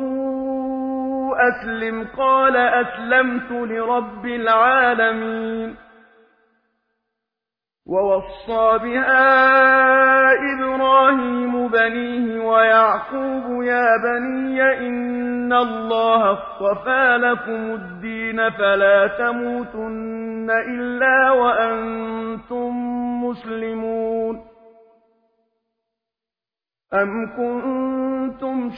أسلم قال أسلمت لرب العالمين ووصى بها إبراهيم بنيه ويعقوب يا بني إن الله اصطفى لكم الدين فلا تموتن إلا وأنتم مسلمون أم كنتم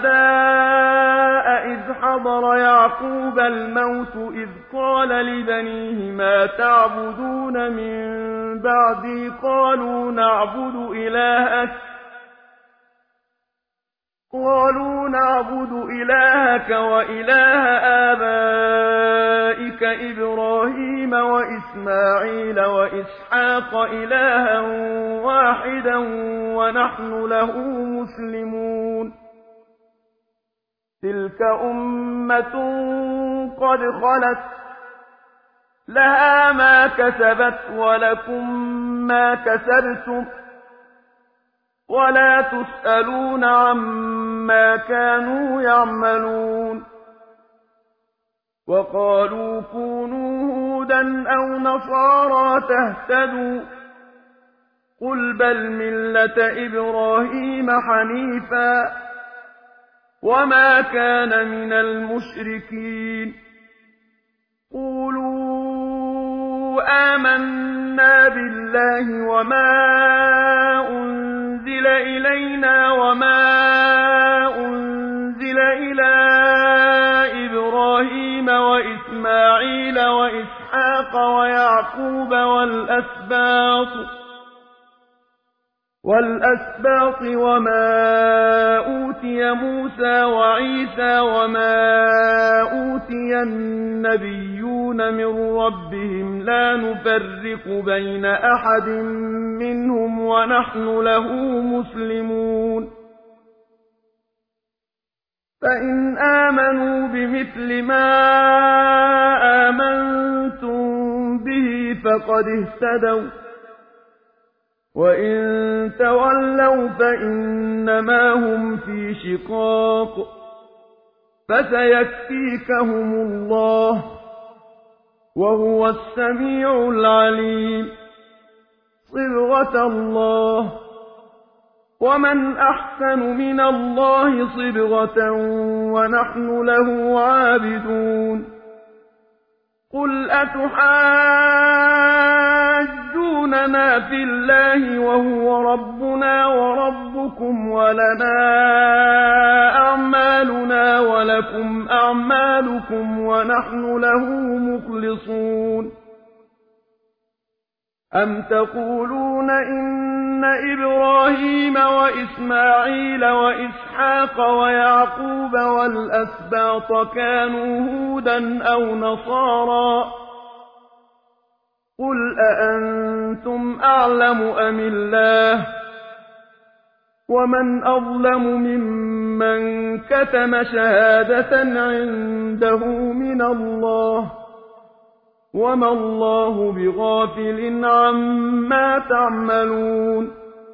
شهداء إذ حضر يعقوب الموت إذ قال لبنيه ما تعبدون من بعدي قالوا نعبد إلهك قالوا نعبد إلهك وإله آبائك إبراهيم وإسماعيل وإسحاق إلها واحدا ونحن له مسلمون تلك أمة قد خلت لها ما كسبت ولكم ما كسبتم ولا تسألون عما كانوا يعملون وقالوا كونوا هودا أو نصارى تهتدوا قل بل ملة إبراهيم حنيفا وما كان من المشركين قولوا آمنا بالله وما أنزل إلينا وما أنزل إلى إبراهيم وإسماعيل وإسحاق ويعقوب والأسباط والأسباط وما أوتي موسى وعيسى وما أوتي النبيون من ربهم لا نفرق بين أحد منهم ونحن له مسلمون فإن آمنوا بمثل ما آمنتم به فقد اهتدوا وإن تولوا فإنما هم في شقاق فسيكفيكهم الله وهو السميع العليم صبغة الله ومن أحسن من الله صبغة ونحن له عابدون قل أتحاجوننا في الله وهو ربنا وربكم ولنا أعمالنا ولكم أعمالكم ونحن له مخلصون أم تقولون إن إبراهيم وإسماعيل وإسحاق ويعقوب والأسباط كانوا هودا أو نصارى قل أأنتم أعلم أم الله ومن أظلم ممن كتم شهادة عنده من الله وما الله بغافل عما تعملون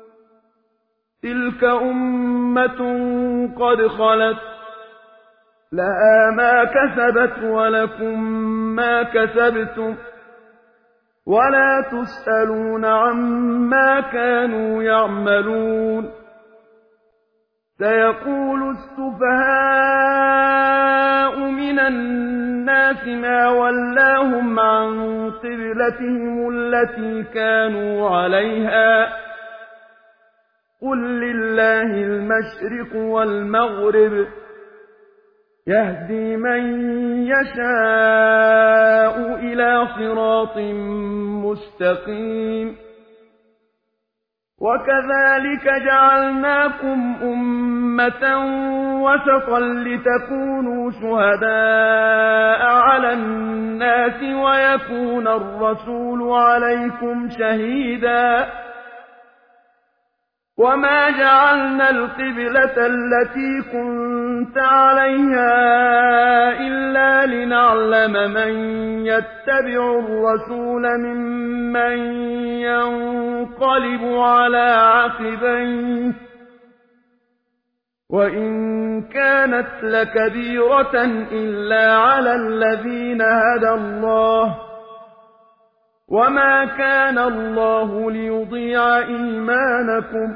تلك أمة قد خلت لها ما كسبت ولكم ما كسبتم ولا تسألون عما كانوا يعملون سيقول السفهاء من الناس ما ولاهم عن قبلتهم التي كانوا عليها قل لله المشرق والمغرب يهدي من يشاء إلى صراط مستقيم وكذلك جعلناكم أمة وسطا لتكونوا شهداء على الناس ويكون الرسول عليكم شهيدا وما جعلنا القبلة التي كنت عليها إلا لنعلم من يتبع الرسول ممن ينقلب على عقبيه وإن كانت لكبيرة إلا على الذين هدى الله وما كان الله ليضيع إيمانكم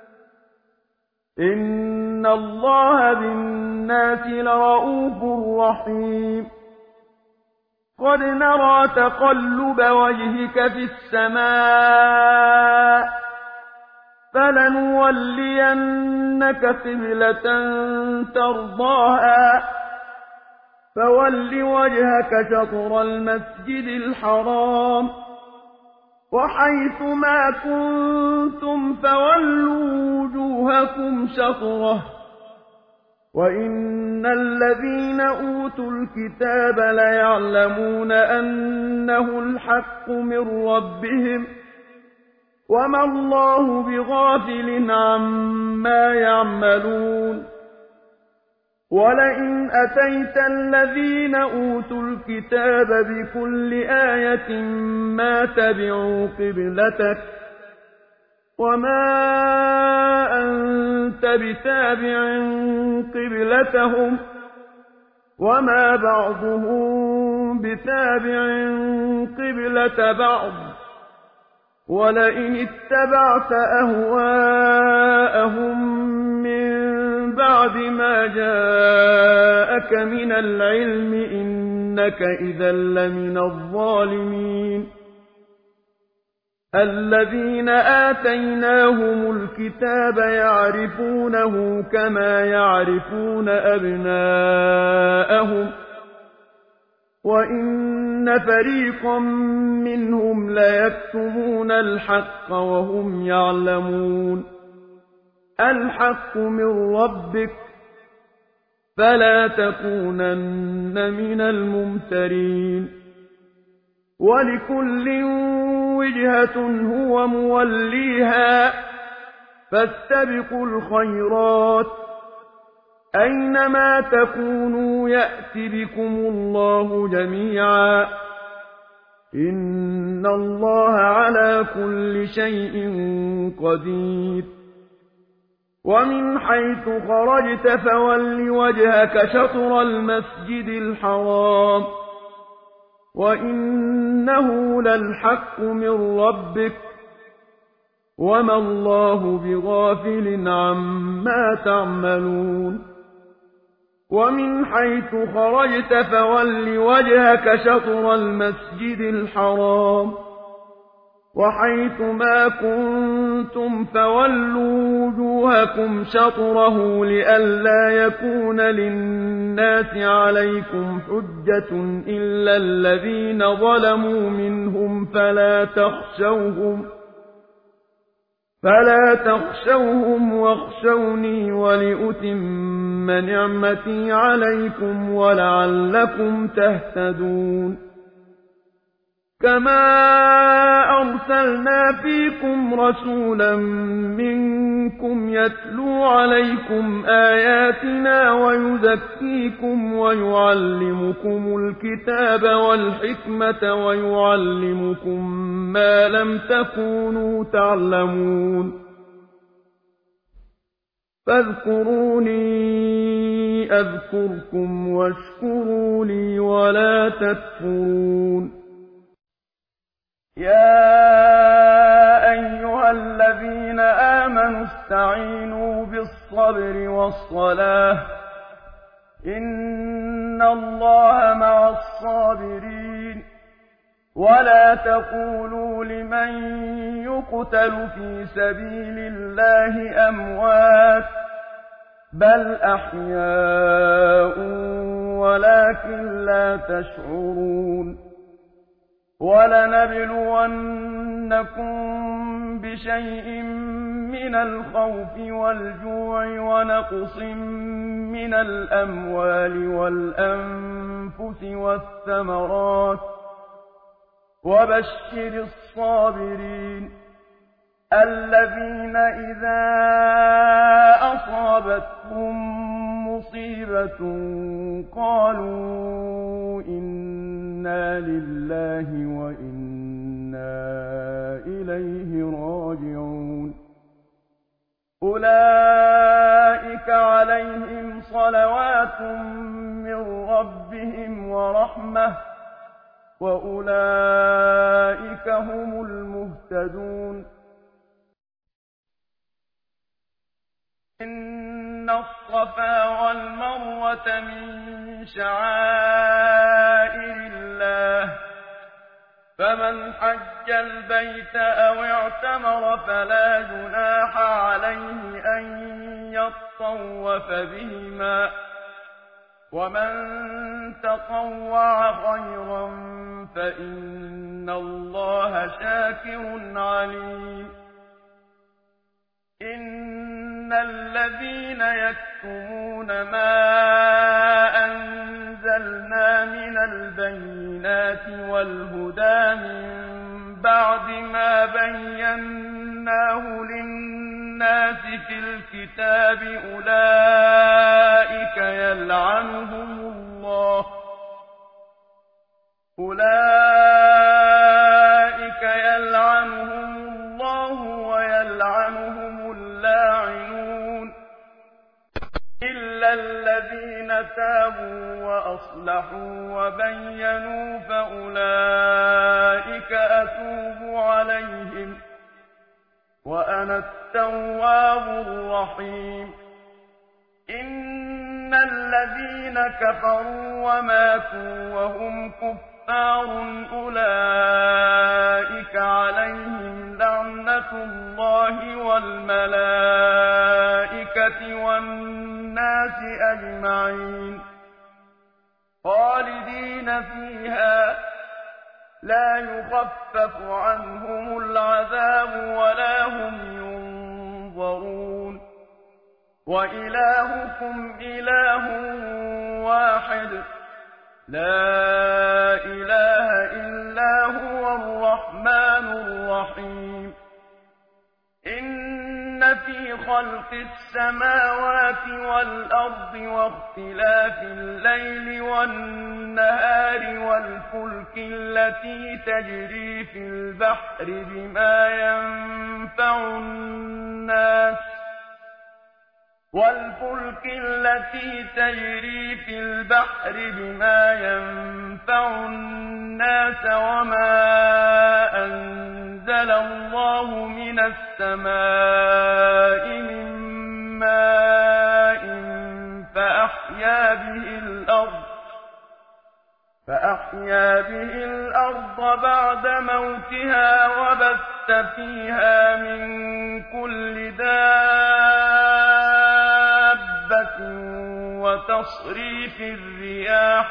إن الله بالناس لرءوف رحيم قد نرى تقلب وجهك في السماء فلنولينك قبلة ترضاها فول وجهك شطر المسجد الحرام وحيث ما كنتم فولوا وجوهكم شطره وإن الذين أوتوا الكتاب ليعلمون أنه الحق من ربهم وما الله بغافل عما يعملون ولئن أتيت الذين أوتوا الكتاب بكل آية ما تبعوا قبلتك وما أنت بتابع قبلتهم وما بعضهم بتابع قبلة بعض ولئن اتبعت أهواءهم من بعد ما جاءك من العلم إنك إذا لمن الظالمين الذين آتيناهم الكتاب يعرفونه كما يعرفون أبناءهم وإن فريقا منهم ليكتمون الحق وهم يعلمون الحق من ربك فلا تكونن من الممترين ولكل وجهة هو موليها فاستبقوا الخيرات أينما تكونوا يأت بكم الله جميعا إن الله على كل شيء قدير ومن حيث خرجت فول وجهك شطر المسجد الحرام وإنه للحق من ربك وما الله بغافل عما تعملون ومن حيث خرجت فول وجهك شطر المسجد الحرام وحيث ما كنتم فولوا وجوهكم شطره لئلا يكون للناس عليكم حجة إلا الذين ظلموا منهم فلا تخشوهم فلا تخشوهم واخشوني ولأتم نعمتي عليكم ولعلكم تهتدون كما أرسلنا فيكم رسولا منكم يتلو عليكم آياتنا ويزكيكم ويعلمكم الكتاب والحكمة ويعلمكم ما لم تكونوا تعلمون فاذكروني أذكركم واشكروا لي ولا تكفرون يا أيها الذين آمنوا استعينوا بالصبر والصلاة إن الله مع الصابرين ولا تقولوا لمن يقتل في سبيل الله أموات بل أحياء ولكن لا تشعرون ولنبلونكم بشيء من الخوف والجوع ونقص من الأموال والأنفس والثمرات وبشر الصابرين الذين إذا أصابتهم مصيبة قالوا إنا لله وإنا إليه راجعون أولئك عليهم صلوات من ربهم ورحمة وأولئك هم المهتدون إن الصفا والمروة من شعائر الله فمن حج البيت أو اعتمر فلا جناح عليه أن يطوف بهما ومن تطوع خيرا فإن الله شاكر عليم إن الذين يكتمون ما أنزلنا من البينات والهدى من بعد ما بيناه للناس في الكتاب أولئك يلعنهم الله أولئك يلعنهم الله ويلعنهم اللاعنون إلا الذين تابوا وأصلحوا وبينوا فأولئك أتوب عليهم وأنا التواب الرحيم إن الذين كفروا وماتوا وهم كفار أولئك عليهم لعنة الله والملائكة والناس أجمعين خالدين فيها لا يخفف عنهم العذاب ولا هم ينظرون وإلهكم إله واحد لا إله إلا هو الرحمن الرحيم إن فِي خَلْقِ السَّمَاوَاتِ وَالْأَرْضِ وَاخْتِلَافِ اللَّيْلِ وَالنَّهَارِ وَالْفُلْكِ الَّتِي تَجْرِي فِي الْبَحْرِ بِمَا يَنفَعُ النَّاسَ وَالْفُلْكِ الَّتِي تَجْرِي فِي الْبَحْرِ بِمَا يَنفَعُ النَّاسَ وَمَا أَنزَلَ اللَّهُ مِنَ السَّمَاءِ مِن مَّاءٍ فَأَحْيَا بِهِ الْأَرْضَ فَأَحْيَا بِهِ الْأَرْضَ بَعْدَ مَوْتِهَا وَبَثَّ فِيهَا مِن كُلِّ دَابَّةٍ وَتَصْرِيفِ الرِّيَاحِ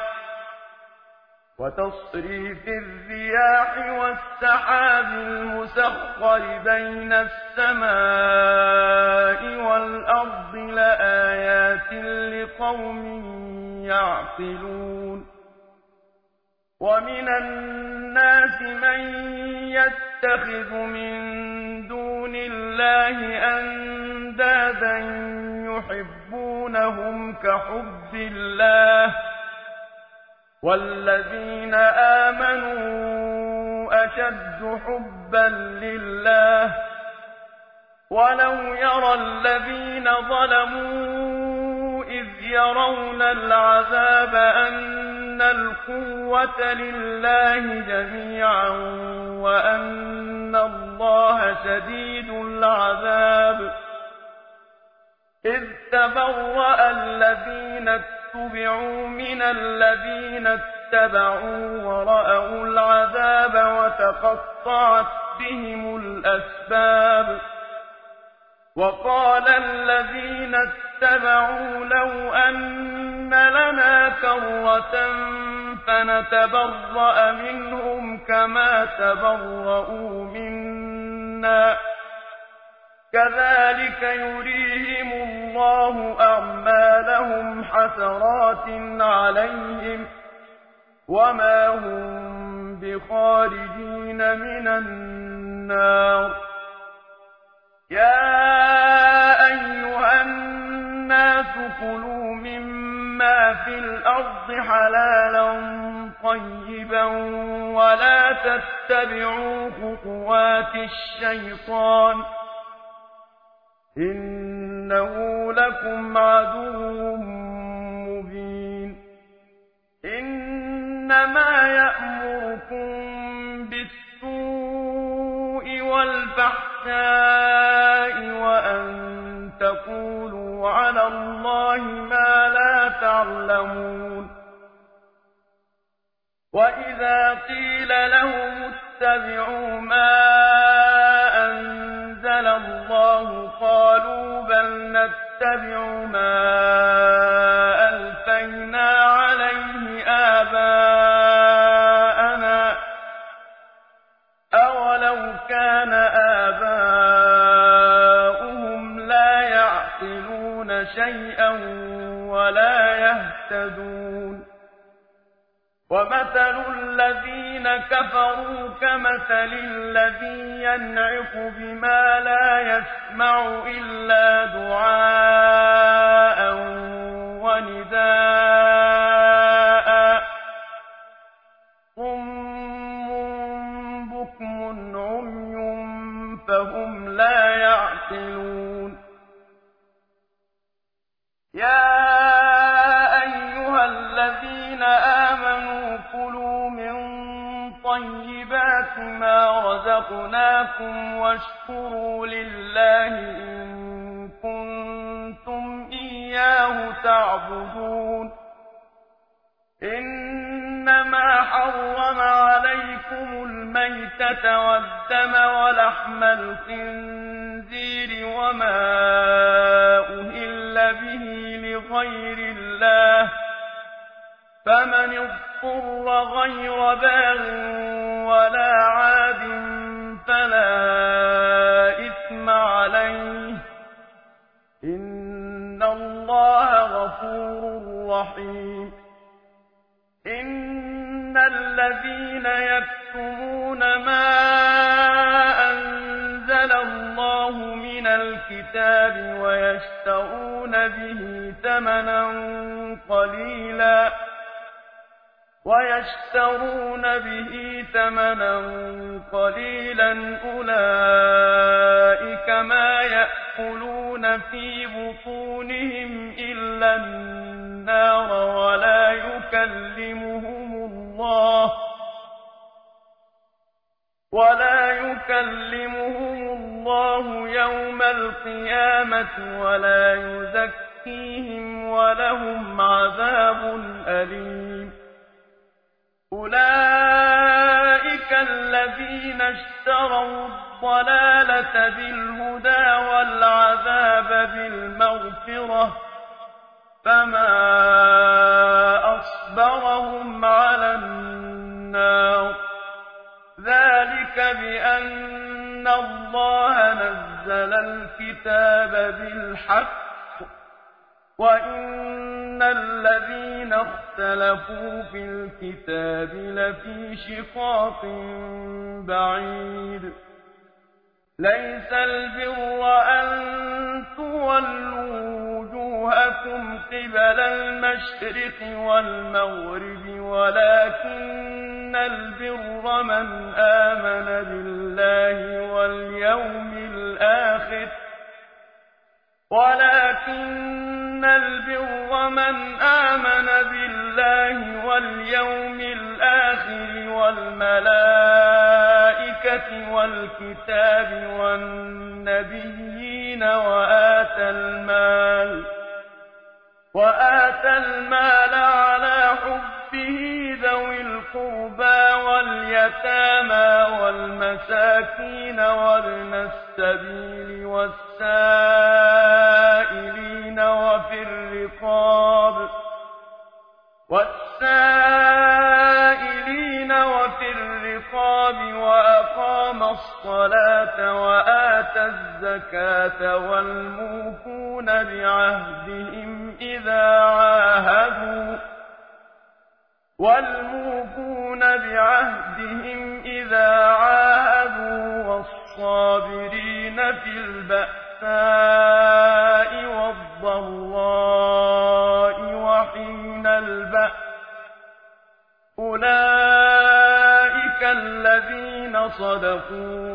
وتصريف الرياح والسحاب المسخر بين السماء والأرض لآيات لقوم يعقلون ومن الناس من يتخذ من دون الله أندادا يحبونهم كحب الله والذين آمنوا أشد حبا لله ولو يرى الذين ظلموا إذ يرون العذاب أن القوة لله جميعا وأن الله شديد العذاب إذ تبرأ الذين اتبعوا من الذين اتبعوا ورأوا العذاب وتقطعت بهم الأسباب وقال الذين اتبعوا لو أن لنا كرة فنتبرأ منهم كما تبرؤوا منا كذلك يريهم الله أعمالهم حسرات عليهم وما هم بخارجين من النار يا أيها الناس كلوا مما في الأرض حلالا طيبا ولا تتبعوا خطوات الشيطان إنه لكم عدو مبين إنما يأمركم بالسوء والفحشاء وأن تقولوا على الله ما لا تعلمون وإذا قيل لهم اتبعوا ما أنزل الله قالوا بل نتبع ما ألفينا عليه آباءنا أولو كان آباؤهم لا يعقلون شيئا ولا يهتدون ومثل الذين كفروا كمثل الذي ينعق بما لا يسمع إلا دعاء ونداء صم بكم عمي فهم لا يعقلون يا أيها الذين آمنوا كلوا من طيبات ما رزقناكم واشكروا لله إن كنتم إياه تعبدون إنما حرم عليكم الميتة والدم ولحم الخنزير وما أهل به لغير الله فمن اضطر غير باغ ولا عاد فلا إثم عليه إن الله غفور رحيم إن الذين يكتمون ما أنزل الله من الكتاب الكتاب ويشترون به ثمنا قليلا ويشترون به ثمنا قليلا أولئك ما يأكلون في بطونهم إلا النار ولا يكلمهم الله ولا يكلمهم الله يوم القيامة ولا يزكيهم ولهم عذاب أليم أولئك الذين اشتروا الضلالة بالهدى والعذاب بالمغفرة فما أصبرهم على النار ذلك بأن الله نزل الكتاب بالحق وإن الذين اختلفوا في الكتاب لفي شقاق بعيد ليس البر أن تولوا وجوهكم قبل المشرق والمغرب ولكن البر من آمن بالله واليوم الآخر ولكن البر من آمن بالله واليوم الآخر والملائكة والكتاب والنبيين وآتى المال وآتى المال على حبه ذوي القربى واليتامى والمساكين وابن السبيل والسائلين وفي الرقاب والسائلين وفي الرقاب وأقام الصلاة وآتى الزكاة والموفون بعهدهم إذا عاهدوا والموفون بعهدهم إذا عاهدوا والصابرين في البأساء والضراء وحين البأس أولئك الذين صدقوا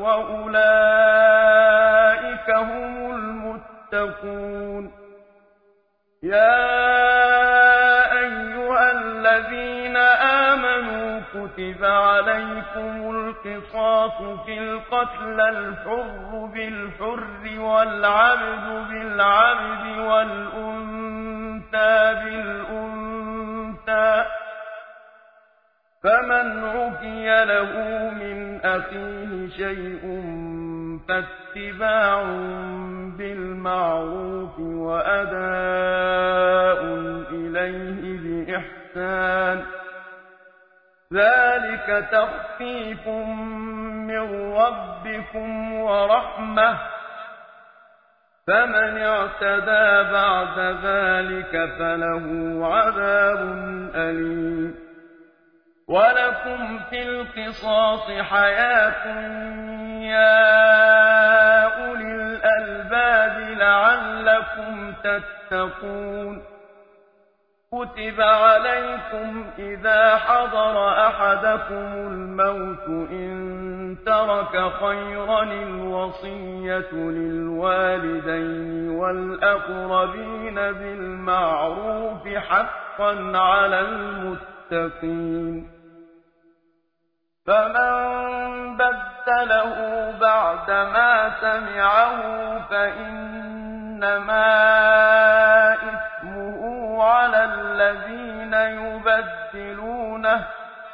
وأولئك هم المتقون يا أيها الذين آمنوا كتب عليكم القصاص في القتل الحر بالحر والعبد بالعبد والأنثى بالأنثى فمن عفي له من أخيه شيء فاتباع بالمعروف وأداء إليه بإحسان ذلك تخفيف من ربكم ورحمة فمن اعتدى بعد ذلك فله عذاب أليم ولكم في القصاص حياة يا أولي الألباب لعلكم تتقون كتب عليكم إذا حضر أحدكم الموت إن ترك خيرا الوصية للوالدين والأقربين بالمعروف حقا على المتقين فمن بدله بعدما سمعه فإنما إثمه على الذين يبدلونه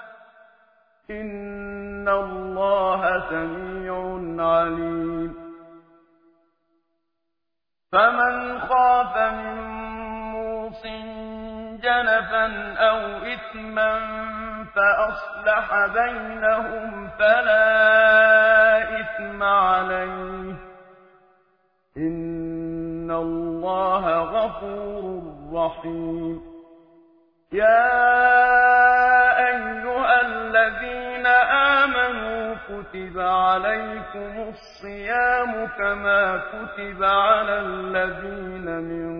إن الله سميع عليم فمن خاف من موصٍ جنفا أو إثما فأصلح بينهم فلا إثم عليه إن الله غفور رحيم يا أيها الذين آمنوا كتب عليكم الصيام كما كتب على الذين من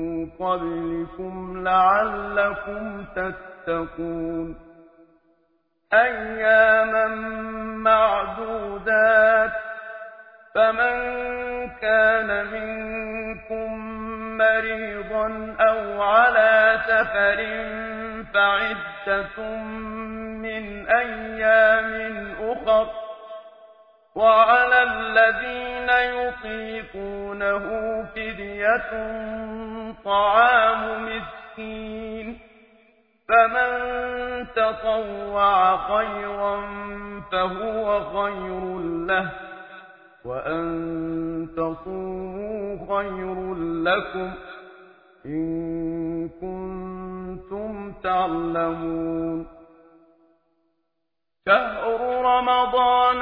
قبلكم لعلكم تتقون أياما معدودات فمن كان منكم مريضا أو على سفر فعدة من أيام أخر وعلى الذين يطيقونه فدية طعام مسكين فمن تطوع خيرا فهو خير له وأن تصوموا خير لكم إن كنتم تعلمون شهر رمضان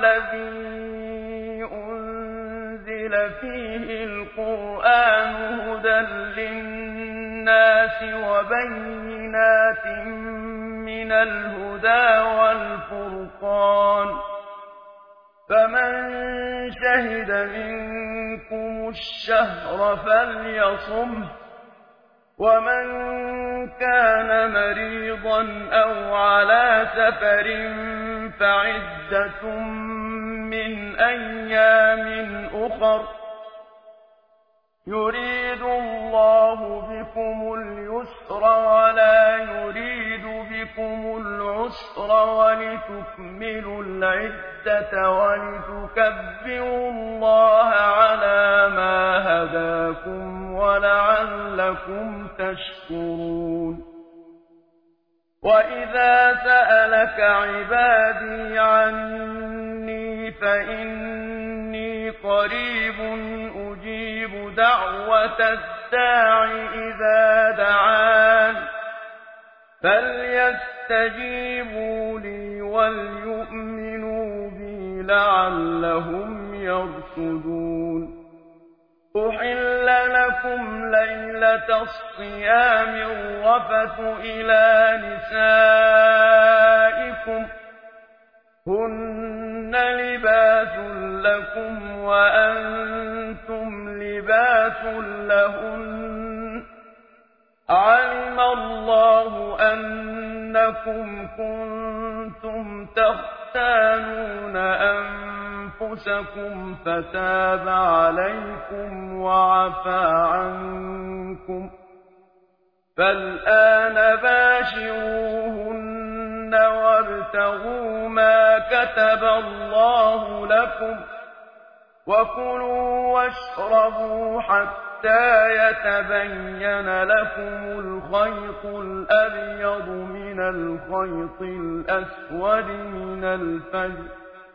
الذي أنزل فيه القرآن هدى للناس وبينات من الهدى والفرقان فمن شهد منكم الشهر فليصمه ومن كان مريضا أو على سفر فعدة من أيام أخر يريد الله بكم اليسر ولا يريد بكم العسر ولتكملوا العدة ولتكبروا الله على ما هداكم ولعلكم تشكرون وإذا سألك عبادي عني فإني قريب أجيب دعوة الداع إذا دعان فليستجيبوا لي وليؤمنوا بي لعلهم يرشدون أحل لكم ليلة الصيام الرفث إلى نسائكم هن لباس لكم وأنتم لباس لهن علم الله أنكم كنتم تختانون أنفسكم فتاب عليكم وعفى عنكم فالآن باشروهن وابتغوا ما كتب الله لكم وكلوا واشربوا حتى يتبين لكم الخيط الأبيض من الخيط الأسود من الفجر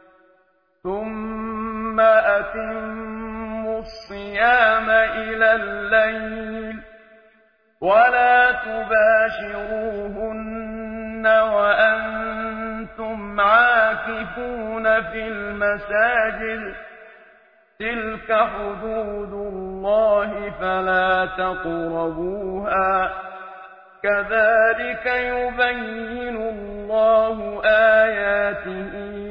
ثم أتموا الصيام إلى الليل ولا تباشروهن وأنتم عاكفون في المساجد تلك حدود الله فلا تقربوها كذلك يبين الله آياته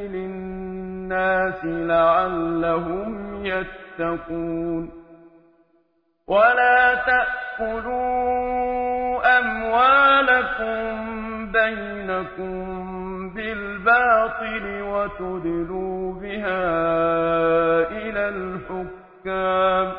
للناس لعلهم يتقون ولا تأكلوا أموالكم بينكم بالباطل وتدلوا بها إلى الحكام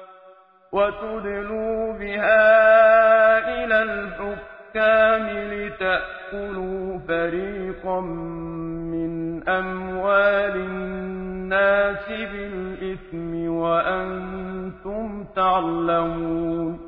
وتدلوا بها إلى الحكام لتأكلوا فريقا من أموال الناس بالإثم وأنتم تعلمون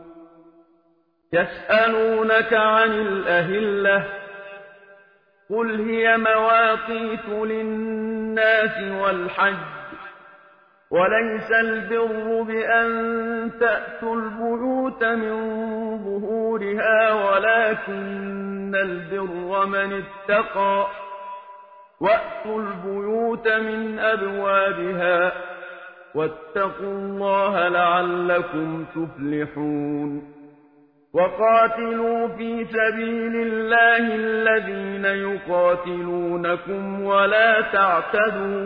يسألونك عن الأهلة قل هي مواقيت للناس والحج وليس البر بأن تأتوا البيوت من ظهورها ولكن البر من اتقى وأتوا البيوت من أبوابها واتقوا الله لعلكم تفلحون وقاتلوا في سبيل الله الذين يقاتلونكم ولا تعتدوا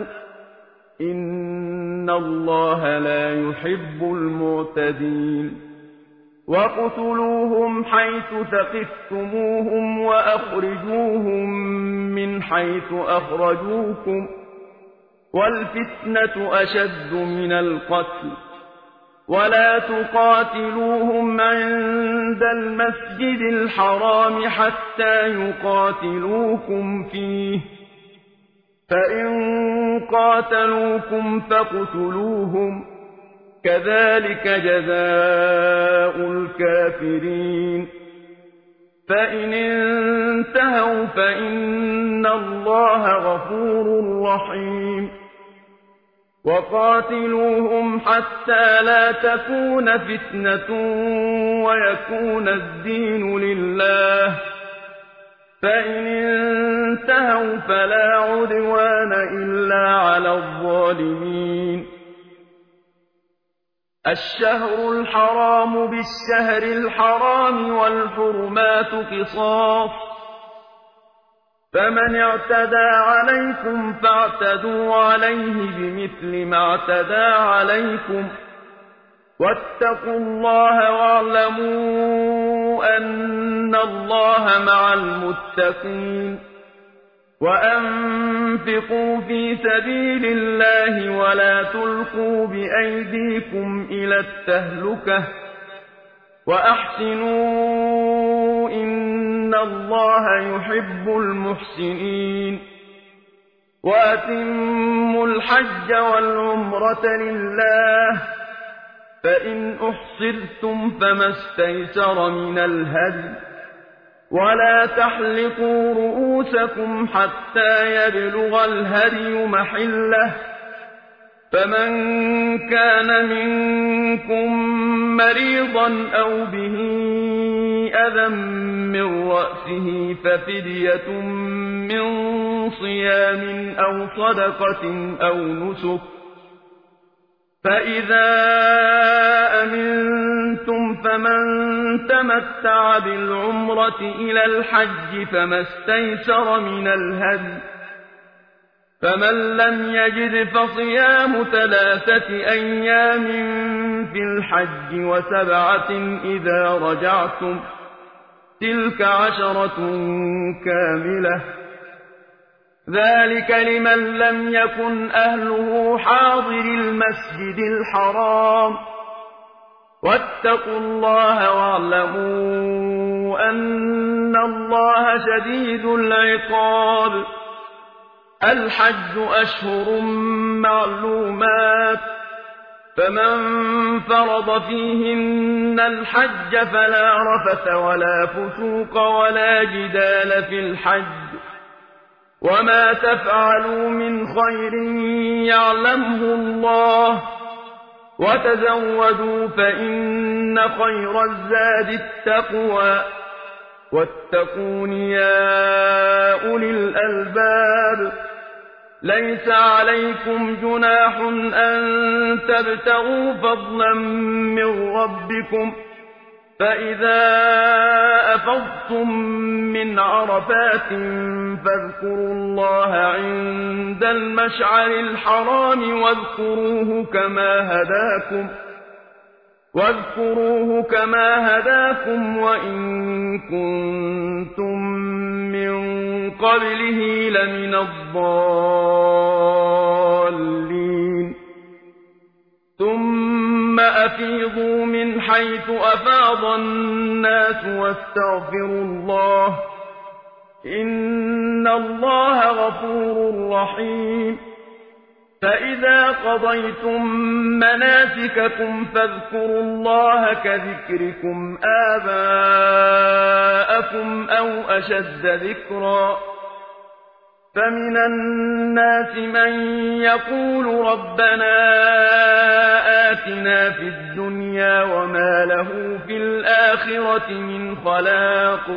إن الله لا يحب المعتدين وَاقْتُلُوهُمْ حَيْثُ ثَقِفْتُمُوهُمْ وَأَخْرِجُوهُم مِّنْ حَيْثُ أَخْرَجُوكُمْ وَالْفِتْنَةُ أَشَدُّ مِنَ الْقَتْلِ وَلَا تُقَاتِلُوهُمْ عِندَ الْمَسْجِدِ الْحَرَامِ حَتَّىٰ يُقَاتِلُوكُمْ فِيهِ فَإِن قَاتَلُوكُمْ فَاقْتُلُوهُمْ كَذَٰلِكَ جَزَاءُ الْكَافِرِينَ فَإِنِ انتَهَوْا فَإِنَّ اللَّهَ غَفُورٌ رَّحِيمٌ وَقَاتِلُوهُمْ حَتَّىٰ لَا تَكُونَ فِتْنَةٌ وَيَكُونَ الدِّينُ لِلَّهِ فَإِنِ انتَهَوْا فَلَا عُدْوَانَ إِلَّا عَلَى الظَّالِمِينَ الشهر الحرام بالشهر الحرام والحرمات قصاص فمن اعتدى عليكم فاعتدوا عليه بمثل ما اعتدى عليكم واتقوا الله واعلموا أن الله مع المتقين وأنفقوا في سبيل الله ولا تلقوا بأيديكم إلى التهلكة وأحسنوا إن الله يحب المحسنين وأتموا الحج والعمرة لله فإن أحصرتم فما استيسر من الهدي ولا تحلقوا رؤوسكم حتى يبلغ الهدي محله فمن كان منكم مريضا أو به أذى من رأسه ففدية من صيام أو صدقة أو نسك فإذا أمنتم فمن تمتع بالعمرة إلى الحج فما استيسر من الهدي فمن لم يجد فصيام ثلاثة أيام في الحج وسبعة إذا رجعتم تلك عشرة كاملة ذلك لمن لم يكن أهله حاضر المسجد الحرام واتقوا الله واعلموا أن الله شديد العقاب الحج أشهر معلومات فمن فرض فيهن الحج فلا رفث ولا فسوق ولا جدال في الحج وما تفعلوا من خير يعلمه الله وتزودوا فإن خير الزاد التقوى واتقون يا أولي الألباب ليس عليكم جناح أن تبتغوا فضلا من ربكم فإذا أفضتم من عرفات فاذكروا الله عند المشعر الحرام واذكروه كما هداكم واذكروه كما هداكم وإن كنتم من قبله لمن الضالين ثم أفيضوا من حيث أفاض الناس واستغفروا الله إن الله غفور رحيم فإذا قضيتم مناسككم فاذكروا الله كذكركم آباءكم أو أشد ذكرا فمن الناس من يقول ربنا آتنا في الدنيا وما له في الآخرة من خلاق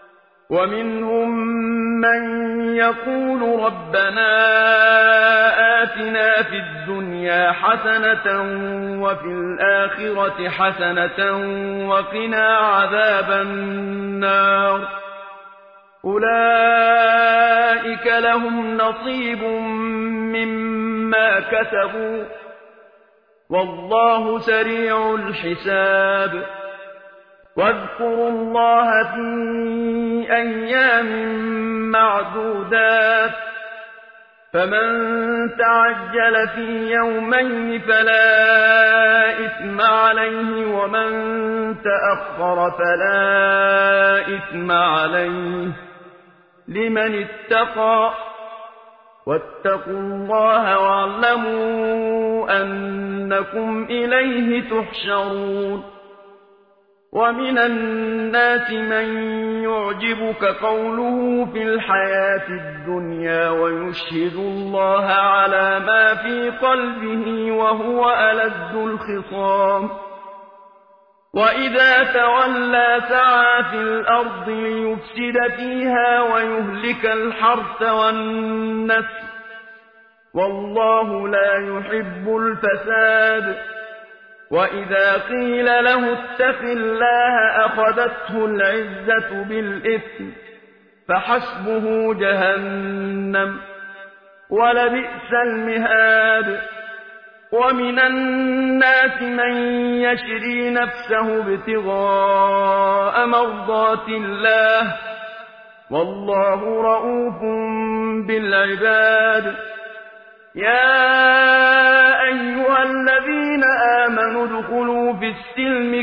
ومنهم من يقول ربنا آتنا في الدنيا حسنة وفي الآخرة حسنة وقنا عذاب النار أولئك لهم نصيب مما كسبوا والله سريع الحساب واذكروا الله في أيام معدودات فمن تعجل في يومين فلا إثم عليه ومن تأخر فلا إثم عليه لمن اتقى واتقوا الله واعلموا أنكم إليه تحشرون ومن الناس من يعجبك قوله في الحياة الدنيا ويشهد الله على ما في قلبه وهو ألد الخصام وإذا تولى سعى في الأرض ليفسد فيها ويهلك الحرث والنسل والله لا يحب الفساد وإذا قيل له اتق الله أخذته العزة بالإثم فحسبه جهنم ولبئس المهاد ومن الناس من يشري نفسه ابتغاء مرضات الله والله رؤوف بالعباد يا أيها الذين آمنوا ادخلوا في السلم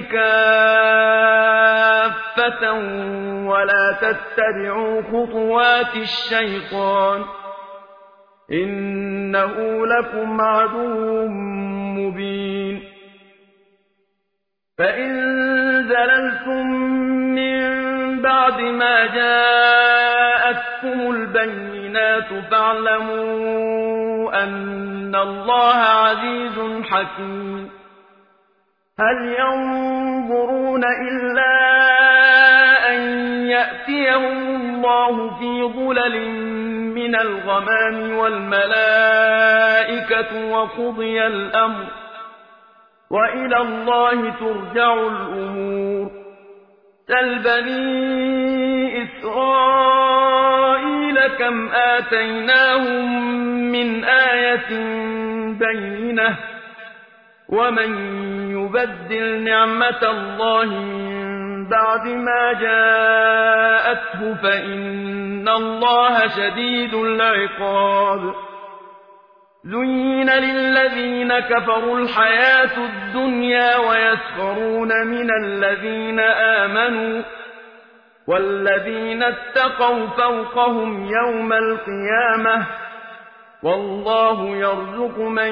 كافة ولا تتبعوا خطوات الشيطان إنه لكم عدو مبين فإن زللتم من بعد ما جاءتكم البينات فاعلموا أن الله عزيز حكيم هل ينظرون إلا أن يأتيهم الله في ظلل من الغمام والملائكة وقضي الأمر وإلى الله ترجع الأمور سل بني إسرائيل كم آتيناهم من آية بينة ومن يبدل نعمة الله من بعد ما جاءته فإن الله شديد العقاب زين للذين كفروا الحياة الدنيا ويسخرون من الذين آمنوا والذين اتقوا فوقهم يوم القيامة والله يرزق من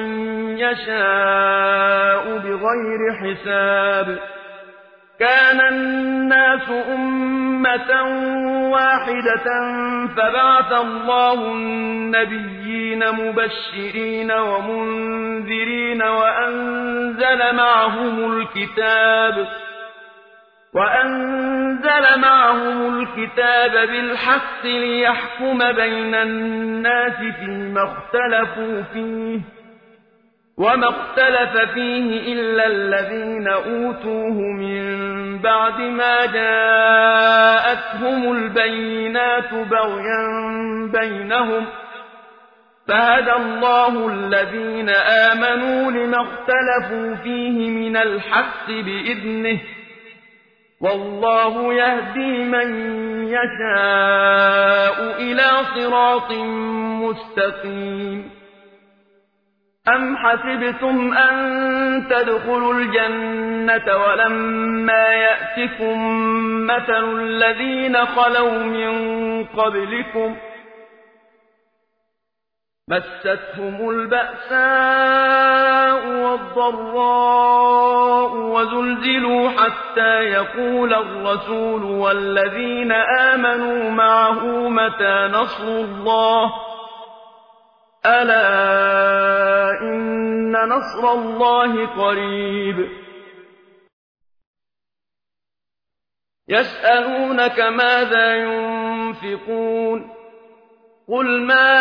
يشاء بغير حساب كان الناس أمة واحدة فبعث الله النبيين مبشرين ومنذرين وأنزل معهم الكتاب وأنزل معهم الكتاب بالحق ليحكم بين الناس فيما اختلفوا فيه وما اختلف فيه إلا الذين أوتوه من بعد ما جاءتهم البينات بغيا بينهم فهدى الله الذين آمنوا لما اختلفوا فيه من الحق بإذنه والله يهدي من يشاء إلى صراط مستقيم أم حسبتم أن تدخلوا الجنة ولما يأتكم مثل الذين خلوا من قبلكم مستهم البأساء والضراء وزلزلوا حتى يقول الرسول والذين آمنوا معه متى نصر الله ألا إن نصر الله قريب يسألونك ماذا ينفقون قل ما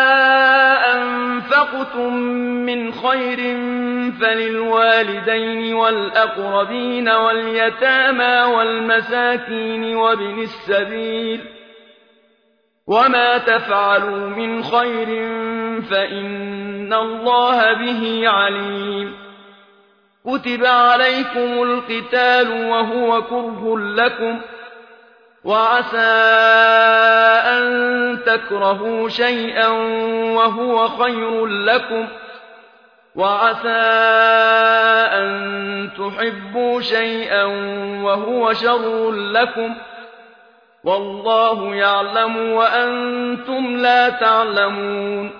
أنفقتم من خير فللوالدين والأقربين واليتامى والمساكين وابن السبيل وما تفعلوا من خير فإن الله به عليم كتب عليكم القتال وهو كره لكم وعسى أن تكرهوا شيئا وهو خير لكم وعسى أن تحبوا شيئا وهو شر لكم والله يعلم وأنتم لا تعلمون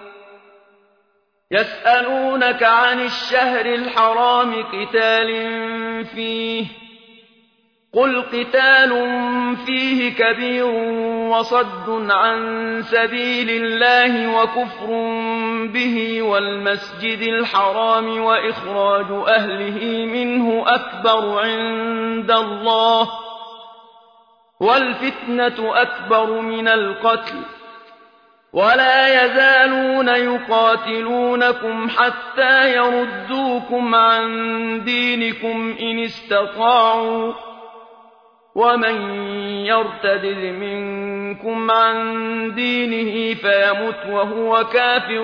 يسألونك عن الشهر الحرام قتال فيه قل قتال فيه كبير وصد عن سبيل الله وكفر به والمسجد الحرام وإخراج أهله منه أكبر عند الله والفتنة أكبر من القتل ولا يزالون يقاتلونكم حتى يردوكم عن دينكم إن استطاعوا ومن يرتد منكم عن دينه فيمت وهو كافر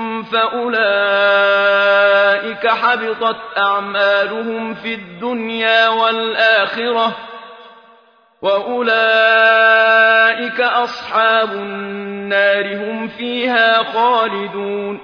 فأولئك حبطت أعمالهم في الدنيا والآخرة وأولئك أصحاب النار هم فيها خالدون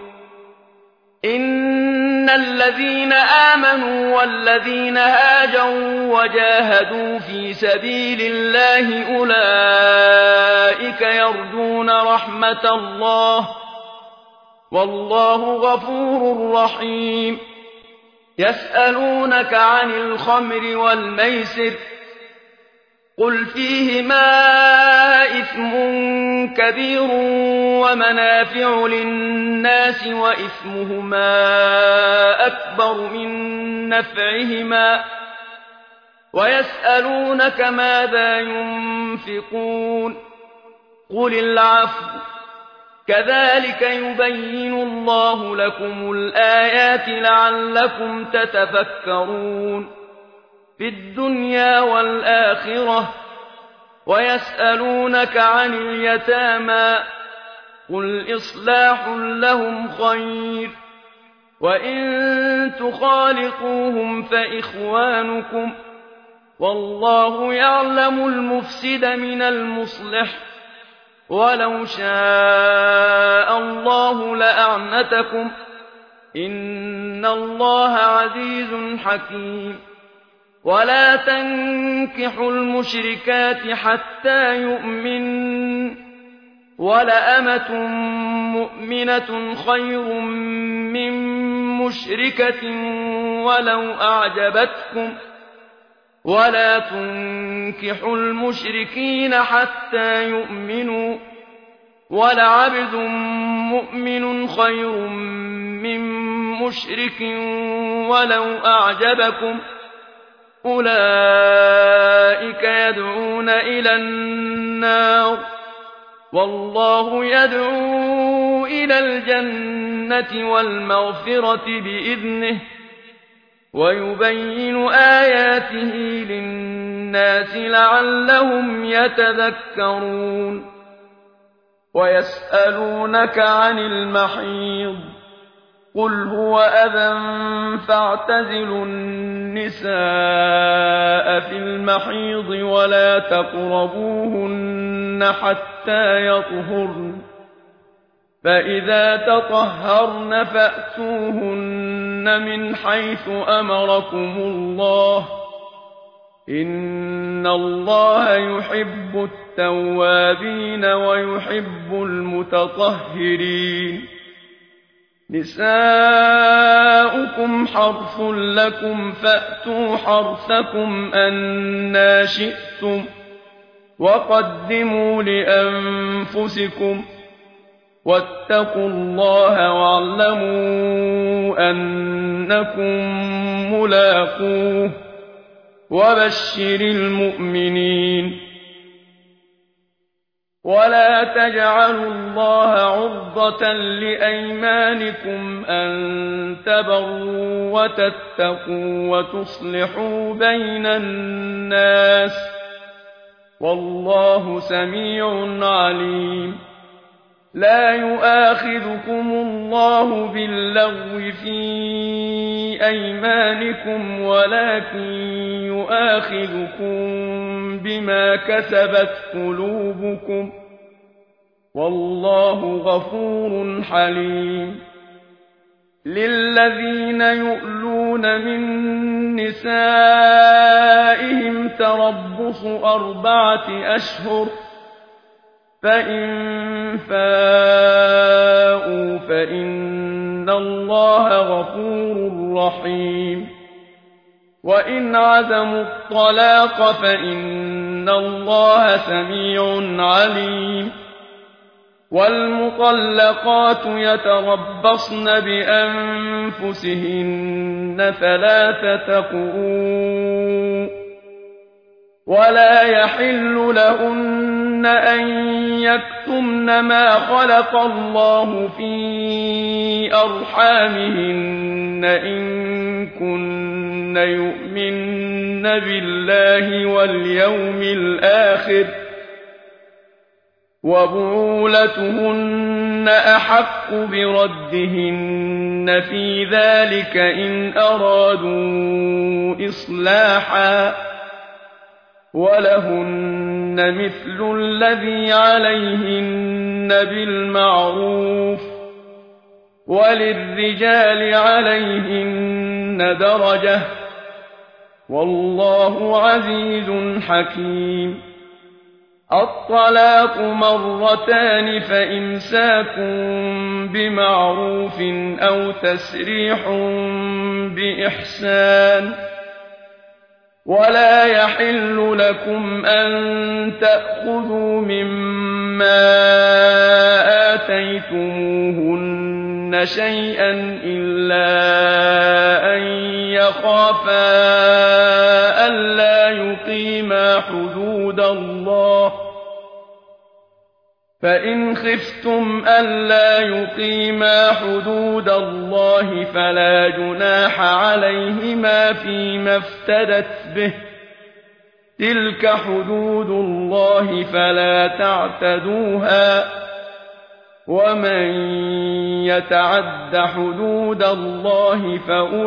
إن الذين آمنوا والذين هاجروا وجاهدوا في سبيل الله أولئك يرجون رحمة الله والله غفور رحيم يسألونك عن الخمر والميسر قل فيهما إثم كبير ومنافع للناس وإثمهما أكبر من نفعهما ويسألونك ماذا ينفقون قل العفو كذلك يبين الله لكم الآيات لعلكم تتفكرون في الدنيا والآخرة ويسألونك عن اليتامى قل إصلاح لهم خير وإن تخالطوهم فإخوانكم والله يعلم المفسد من المصلح ولو شاء الله لأعنتكم إن الله عزيز حكيم ولا تنكحوا المشركات حتى يؤمن ولأمة مؤمنة خير من مشركة ولو أعجبتكم ولا تنكحوا المشركين حتى يؤمنوا ولعبد مؤمن خير من مشرك ولو أعجبكم أولئك يدعون إلى النار والله يدعو إلى الجنة والمغفرة بإذنه ويبين آياته للناس لعلهم يتذكرون ويسألونك عن المحيض قل هو أذى فاعتزلوا النساء في المحيض ولا تقربوهن حتى يطهرن فإذا تطهرن فأتوهن من حيث أمركم الله إن الله يحب التوابين ويحب المتطهرين نساؤكم حرث لكم فأتوا حرثكم أنى شئتم وقدموا لأنفسكم واتقوا الله واعلموا أنكم ملاقوه وبشر المؤمنين ولا تجعلوا الله عرضة لأيمانكم أن تبروا وتتقوا وتصلحوا بين الناس والله سميع عليم لا يؤاخذكم الله باللغو في أيمانكم ولكن يؤاخذكم بما كسبت قلوبكم والله غفور حليم للذين يؤلون من نسائهم تربص أربعة أشهر فإن فاءوا فإن الله غفور رحيم وإن عزموا الطلاق فإن الله سميع عليم والمطلقات يتربصن بأنفسهن ثلاثة قروء ولا يحل لهن أن يكتمن ما خلق الله في أرحامهن إن كن يؤمن بالله واليوم الآخر وبعولتهن أحق بردهن في ذلك إن أرادوا إصلاحا ولهن مثل الذي عليهن بالمعروف وللرجال عليهن درجة والله عزيز حكيم الطلاق مرتان فإمساك بمعروف أو تسريح بإحسان ولا يحل لكم أن تأخذوا مما آتيتموهن شيئا إلا أن يخافا ألا يقيما حدود الله فإن خفتم ألا يقيما حدود الله فلا جناح عليهما فيما افتدت به تلك حدود الله فلا تعتدوها ومن يتعد حدود الله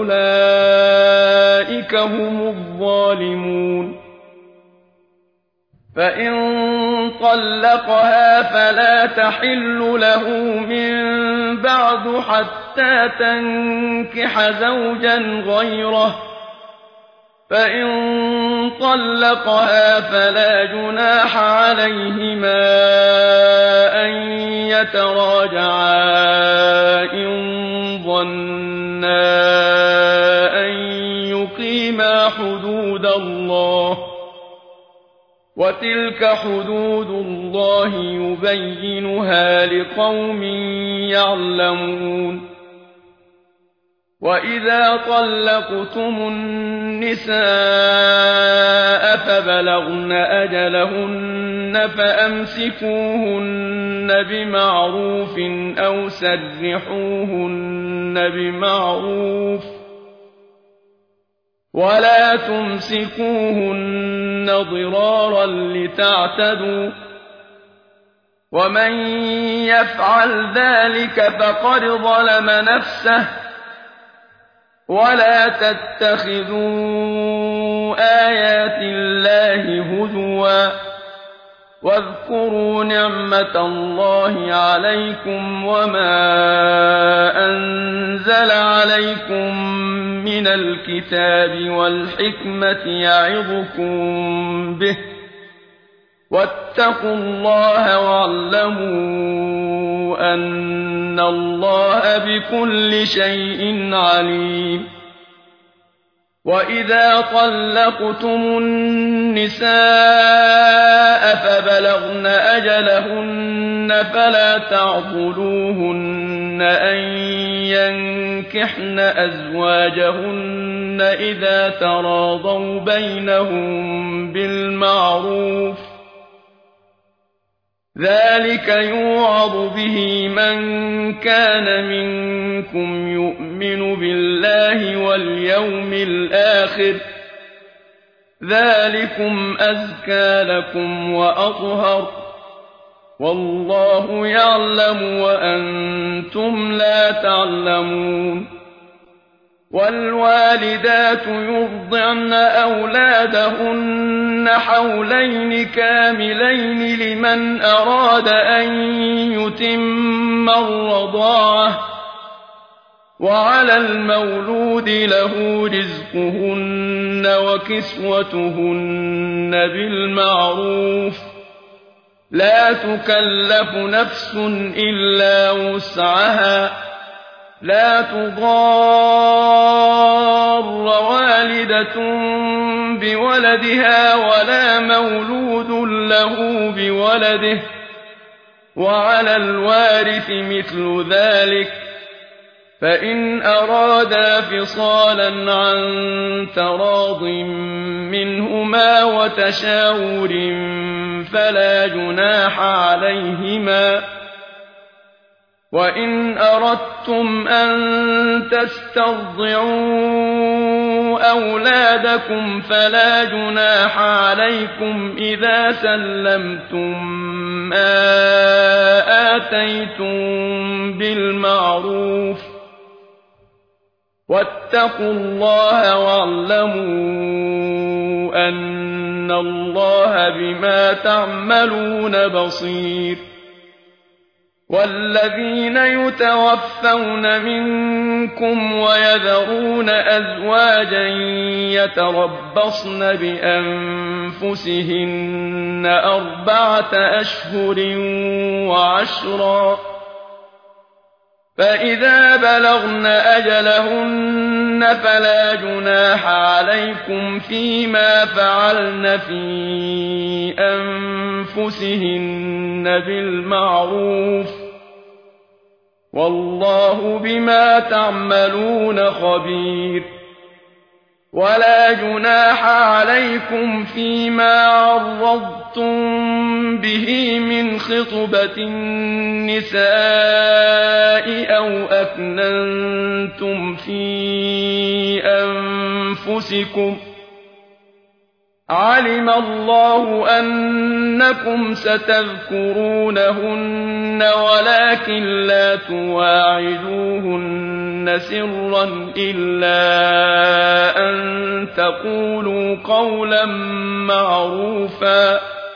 فأولئك هم الظالمون فإن طلقها فلا تحل له من بعد حتى تنكح زوجا غيره فإن طلقها فلا جناح عليهما أن يتراجعا إن ظنا أن يقيما حدود الله وتلك حدود الله يبينها لقوم يعلمون وإذا طلقتم النساء فبلغن أجلهن فأمسكوهن بمعروف أو سرحوهن بمعروف ولا تمسكوهن ضرارا لتعتدوا ومن يفعل ذلك فقد ظلم نفسه ولا تتخذوا آيات الله هزوا واذكروا نعمة الله عليكم وما أنزل عليكم من الكتاب والحكمة يعظكم به واتقوا الله واعلموا أن الله بكل شيء عليم وإذا طلقتم النساء فبلغن أجلهن فلا تعضلوهن أن ينكحن أزواجهن إذا تراضوا بينهم بالمعروف ذلك يوعظ به من كان منكم يؤمن بالله واليوم الآخر ذلكم أزكى لكم وأطهر والله يعلم وأنتم لا تعلمون والوالدات يرضعن أولادهن حولين كاملين لمن أراد أن يتم الرضاعة وعلى المولود له رزقهن وكسوتهن بالمعروف لا تكلف نفس إلا وسعها لا تضار والدة بولدها ولا مولود له بولده وعلى الوارث مثل ذلك فإن أرادا فصالا عن تراض منهما وتشاور فلا جناح عليهما وإن أردتم أن تسترضعوا أولادكم فلا جناح عليكم إذا سلمتم ما آتيتم بالمعروف واتقوا الله واعلموا أن الله بما تعملون بصير والذين يتوفون منكم ويذرون أزواجا يتربصن بأنفسهن أربعة أشهر وعشرا فإذا بلغن أجلهن فلا جناح عليكم فيما فعلن في أنفسهن بالمعروف والله بما تعملون خبير ولا جناح عليكم فيما عرضتم به من خطبة النساء أو أكننتم في أنفسكم علم الله أنكم ستذكرونهن ولكن لا تواعدوهن سرا إلا أن تقولوا قولا معروفا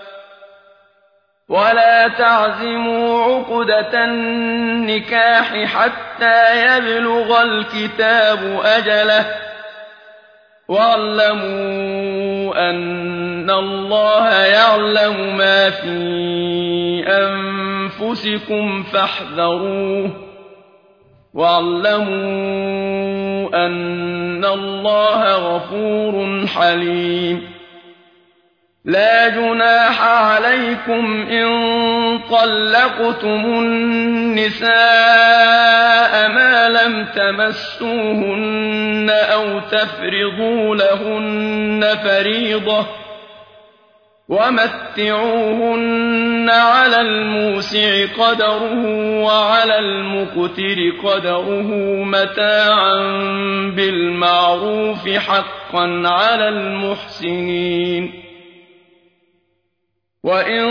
ولا تعزموا عقدة النكاح حتى يبلغ الكتاب أجله واعلموا أن الله يعلم ما في أنفسكم فاحذروه واعلموا أن الله غفور حليم لا جناح عليكم إن طلقتم النساء ما لم تمسوهن أو تفرضوا لهن فريضة ومتعوهن على الموسع قدره وعلى المقتر قدره متاعا بالمعروف حقا على المحسنين وإن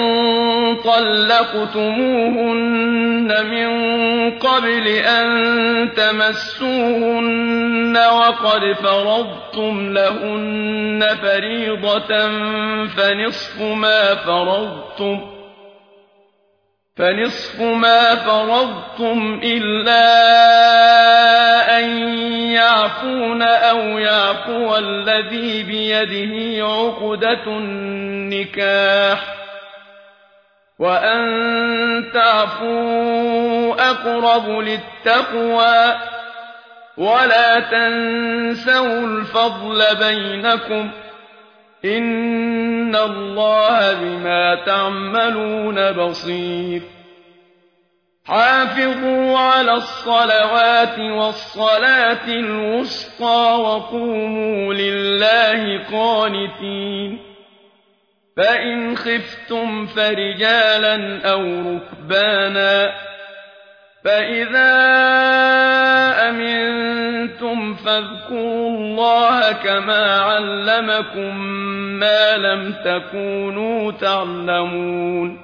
طلقتموهن من قبل أن تمسوهن وقد فرضتم لهن فريضة فنصف ما فرضتم فنصف ما فرضتم إلا أن يعفون أو يعفو الذي بيده عقدة النكاح وأن تعفوا أقرب للتقوى ولا تنسوا الفضل بينكم إن الله بما تعملون بصير حافظوا على الصلوات والصلاة الوسطى وقوموا لله قانتين فإن خفتم فرجالا أو ركبانا فإذا أمنتم فاذكروا الله كما علمكم ما لم تكونوا تعلمون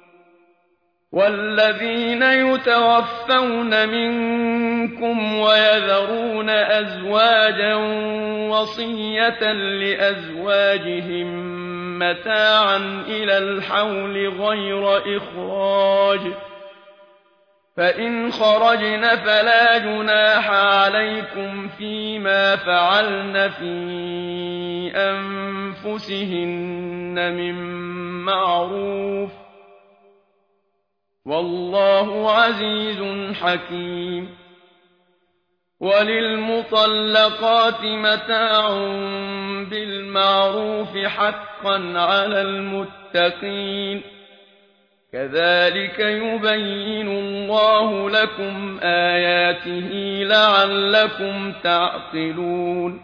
والذين يتوفون منكم ويذرون أزواجا وصية لأزواجهم متاعا إلى الحول غير إخراج فإن خرجن فلا جناح عليكم فيما فعلن في أنفسهن من معروف والله عزيز حكيم وللمطلقات متاع بالمعروف حقا على المتقين كذلك يبين الله لكم آياته لعلكم تعقلون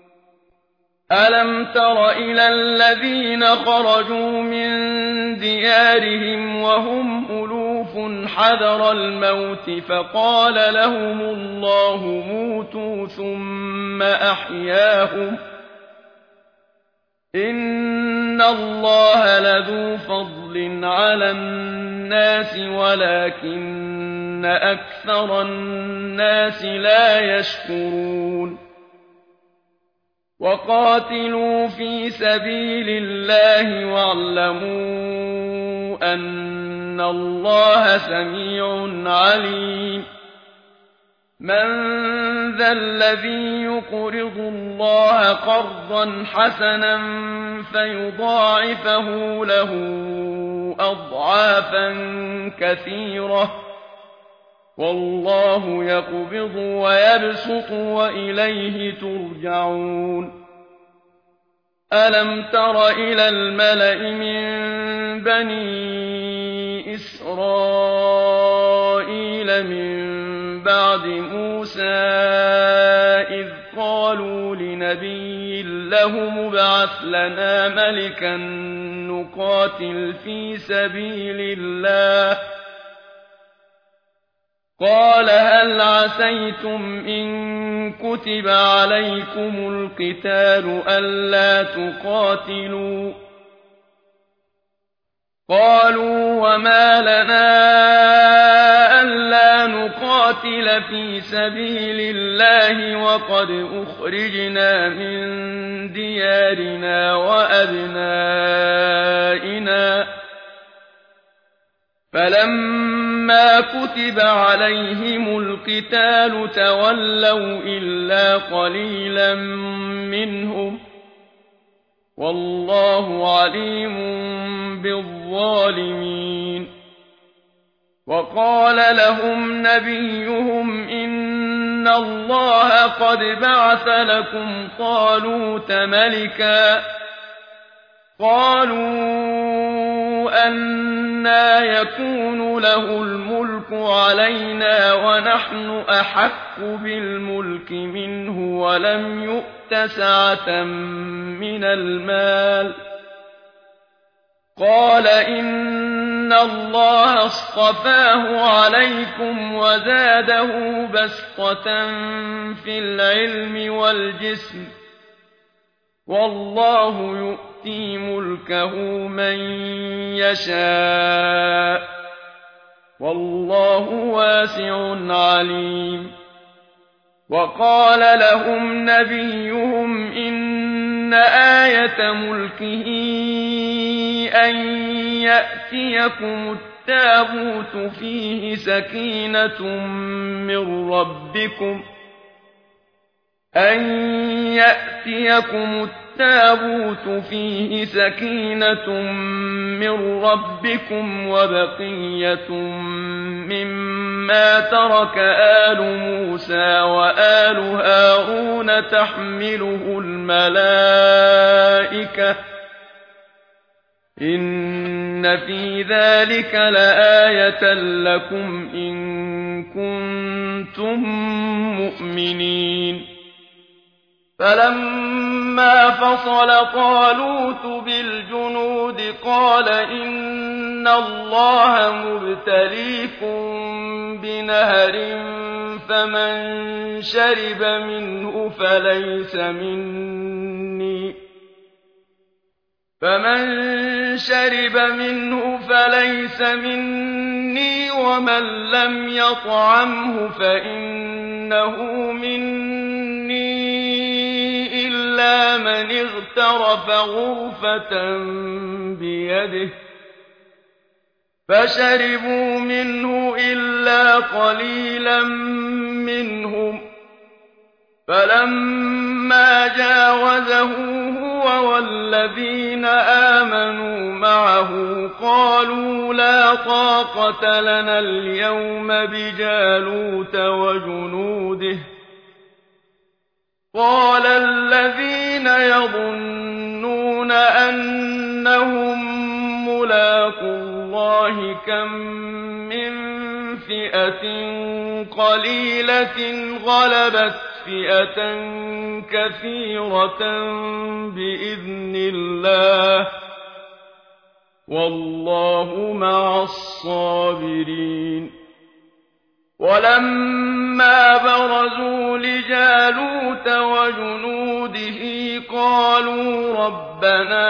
ألم تر إلى الذين خرجوا من ديارهم وهم ألوف حذر الموت فقال لهم الله موتوا ثم أحياهم إن الله لذو فضل على الناس ولكن أكثر الناس لا يشكرون وقاتلوا في سبيل الله واعلموا أن الله سميع عليم من ذا الذي يقرض الله قرضا حسنا فيضاعفه له أضعافا كثيرة والله يقبض ويبسط وإليه ترجعون ألم تر إلى الملأ من بني إسرائيل من بعد موسى إذ قالوا لنبي له مبعث لنا ملكا نقاتل في سبيل الله قال هل عسيتم إن كتب عليكم القتال ألا تقاتلوا قالوا وما لنا ألا نقاتل في سبيل الله وقد أخرجنا من ديارنا وأبنائنا فلما كتب عليهم القتال تولوا إلا قليلا منهم والله عليم بالظالمين وقال لهم نبيهم إن الله قد بعث لكم طالوت ملكا قالوا أنى يكون له الملك علينا ونحن أحق بالملك منه ولم يؤت سعة من المال قال إن الله اصطفاه عليكم وزاده بسطة في العلم والجسم والله يؤتي ملكه من يشاء والله واسع عليم وقال لهم نبيهم إن آية ملكه أن يأتيكم التابوت فيه سكينة من ربكم أن يأتيكم التابوت فيه سكينة من ربكم وبقية مما ترك آل موسى وآل هارون تحمله الملائكة إن في ذلك لآية لكم إن كنتم مؤمنين فَلَمَّا فَصَلَ طَالُوتُ بِالْجُنُودِ قَالَ إِنَّ اللَّهَ مُبْتَلِيكُم بِنَهَرٍ فَمَن شَرِبَ مِنْهُ فَلَيْسَ مِنِّي فَمَن شَرِبَ مِنْهُ فَلَيْسَ مِنِّي وَمَن لَّمْ يَطْعَمْهُ فَإِنَّهُ مِنِّي إِلَّا مَنِ اغْتَرَفَ غُرْفَةً بِيَدِهِ فَشَرِبُوا مِنْهُ إِلَّا قَلِيلًا مِّنْهُمْ فَلَمَّا جَاوَزَهُ هُوَ وَالَّذِينَ آمَنُوا مَعَهُ قَالُوا لَا طَاقَةَ لَنَا الْيَوْمَ بِجَالُوتَ وَجُنُودِهِ قَالَ الَّذِينَ يَظُنُّونَ أَنَّهُم مُّلَاقُو اللَّهِ كَم مِّن فِئَةٍ قَلِيلَةٍ غَلَبَتْ فِئَةً كَثِيرَةً بِإِذْنِ اللَّهِ ۗ وَاللَّهُ مَعَ الصَّابِرِينَ وَلَمَّا بَرَزُوا لِجَالُوتَ وَجُنُودِهِ قَالُوا رَبَّنَا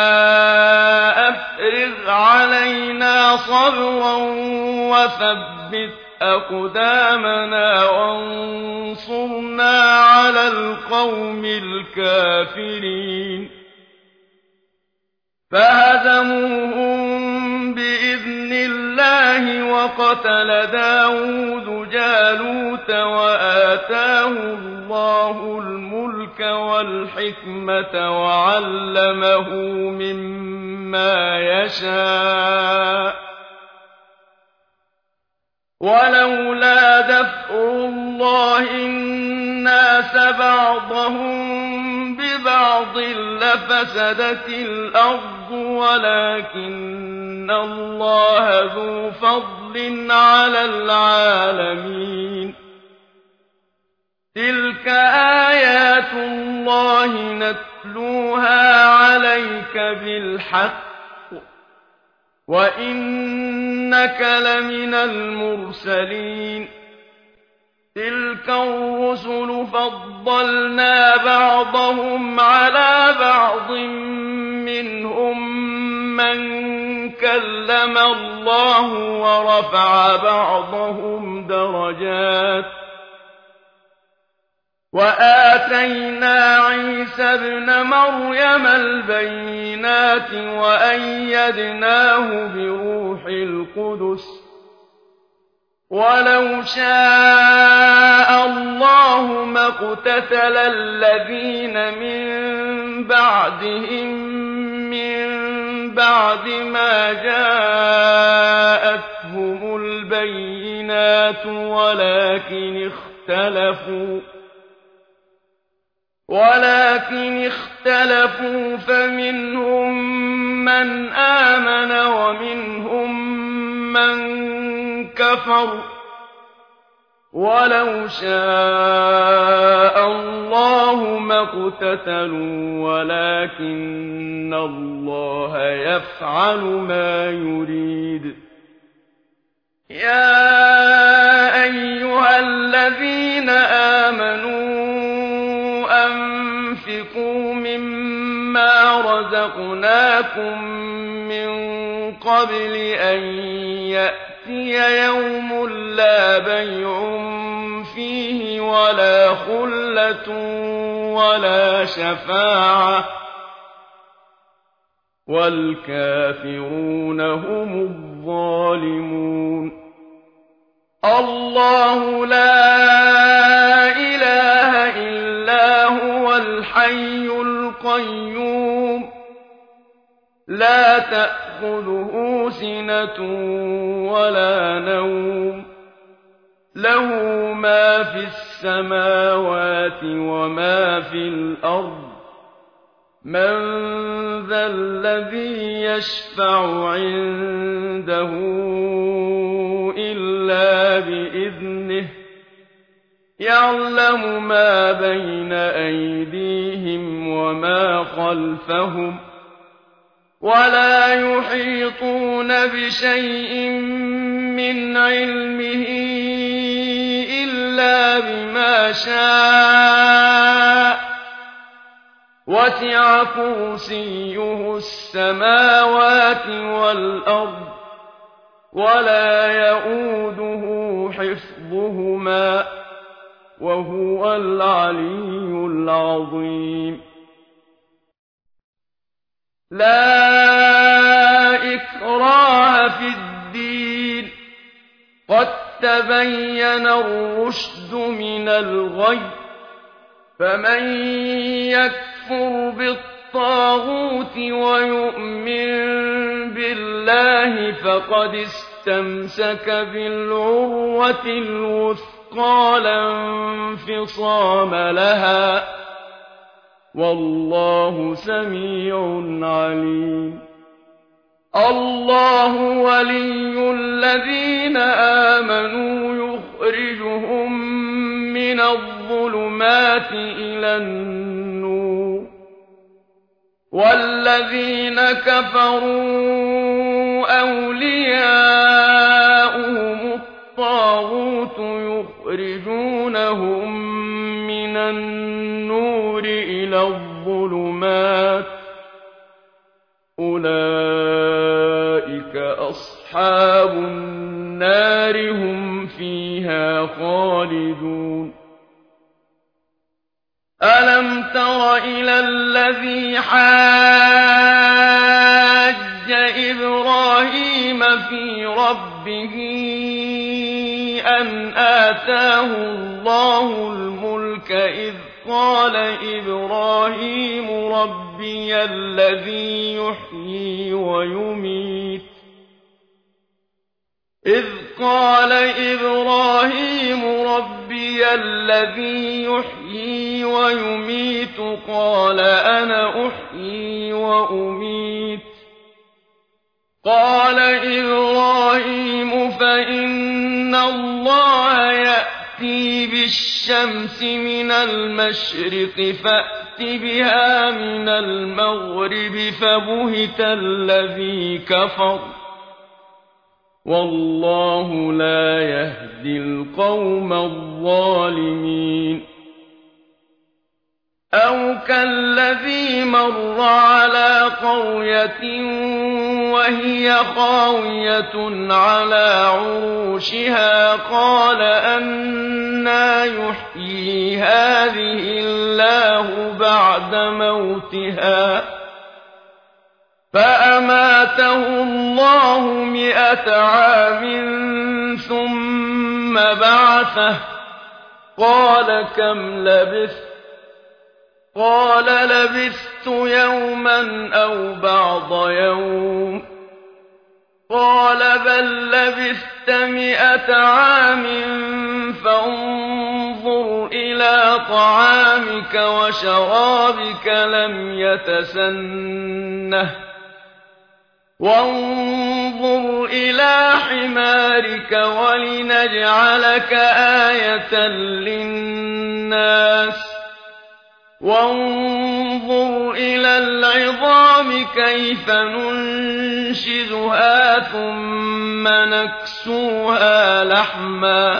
أَفْرِغْ عَلَيْنَا صَبْرًا وَثَبِّتْ أَقْدَامَنَا وَانصُرْنَا عَلَى الْقَوْمِ الْكَافِرِينَ فَهَزَمُوهُم بِإِذْنِ اللَّهِ وَقَتَلَ دَاوُودُ جَالُوتَ وَآتَاهُ اللَّهُ الْمُلْكَ وَالْحِكْمَةَ وَعَلَّمَهُ مِمَّا يَشَاءُ ۗ وَلَوْلَا دَفْعُ اللَّهِ النَّاسَ بَعْضَهُم بِبَعْضٍ لَّفَسَدَتِ الْأَرْضُ وَلَٰكِنَّ اللَّهَ ذُو فَضْلٍ عَلَى الْعَالَمِينَ تِلْكَ آيَاتُ اللَّهِ نَتْلُوهَا عَلَيْكَ بِالْحَقِّ ۚ وَإِنَّكَ لَمِنَ الْمُرْسَلِينَ تِلْكَ الرُّسُلُ فَضَّلْنَا بَعْضَهُمْ عَلَىٰ بَعْضٍ ۖ مِّنْهُم مَّن كَلَّمَ اللَّهُ وَرَفَعَ بَعْضَهُمْ دَرَجَاتٍ ۚ وَآتَيْنَا عِيسَى ابْنَ مَرْيَمَ الْبَيِّنَاتِ وَأَيَّدْنَاهُ بِرُوحِ الْقُدُسِ ۗ وَلَوْ شَاءَ اللَّهُ مَا اقْتَتَلَ الَّذِينَ مِن بَعْدِهِم مِّن بَعْدِ مَا جَاءَتْهُمُ الْبَيِّنَاتُ وَلَٰكِنِ اخْتَلَفُوا وَلَٰكِنِ اخْتَلَفُوا فَمِنْهُم مَّنْ آمَنَ وَمِنْهُم مَّن كَفَرَ ۚ وَلَوْ شَاءَ اللَّهُ مَا اقْتَتَلُوا وَلَٰكِنَّ اللَّهَ يَفْعَلُ مَا يُرِيدُ يَا أَيُّهَا الَّذِينَ آمَنُوا أَنفِقُوا مِمَّا رَزَقْنَاكُم مِّن قَبْلِ أَن يَأْتِيَ يَوْمٌ لَّا بَيْعٌ فِيهِ وَلَا خُلَّةٌ وَلَا شَفَاعَةٌ ۗ وَالْكَافِرُونَ هُمُ الظَّالِمُونَ اللَّهُ لَا إِلَٰهَ إِلَّا هُوَ الْحَيُّ الْقَيُّومُ لَا تَأْخُذُهُ سِنَةٌ وَلَا نَوْمٌ لَّهُ مَا فِي السَّمَاوَاتِ وَمَا فِي الْأَرْضِ مَن ذَا الَّذِي يَشْفَعُ عِندَهُ إِلَّا بِإِذْنِهِ يعلم ما بين أيديهم وما خلفهم ولا يحيطون بشيء من علمه إلا بما شاء وسع كرسيه السماوات والأرض ولا يئوده حفظهما وهو العلي العظيم لا إكراه في الدين قد تبين الرشد من الغي فمن يكفر بالطاغوت ويؤمن بالله فقد استمسك بالعروة الوثقى لا انفصام لها والله سميع عليم الله ولي الذين آمنوا يخرجهم من الظلمات إلى النور والذين كفروا أولياؤهم الطاغوت يخرجونهم من النور إلى الظلمات أولئك أصحاب النار هم فيها خالدون ألم تر إلى الذي حاج إبراهيم في ربه أن آتاه الله الملك إذ قال إبراهيم ربي الذي يحيي ويميت إذ قال إبراهيم ربي الذي يحيي ويميت قال أنا أحيي وأميت قال إبراهيم فإن الله يأتي بالشمس من المشرق فأت بها من المغرب فبهت الذي كفر والله لا يهدي القوم الظالمين أو كالذي مر على قرية وهي خاوية على عروشها قال أنى يحيي هذه الله بعد موتها فأماته الله مئة عام ثم بعثه قال كم لبثت قال لبثت يوما أو بعض يوم قال بل لبثت مئة عام فانظر إلى طعامك وشرابك لم يتسنه وانظر إلى حمارك ولنجعلك آية للناس وانظر إلى العظام كيف ننشزها ثم نكسوها لحما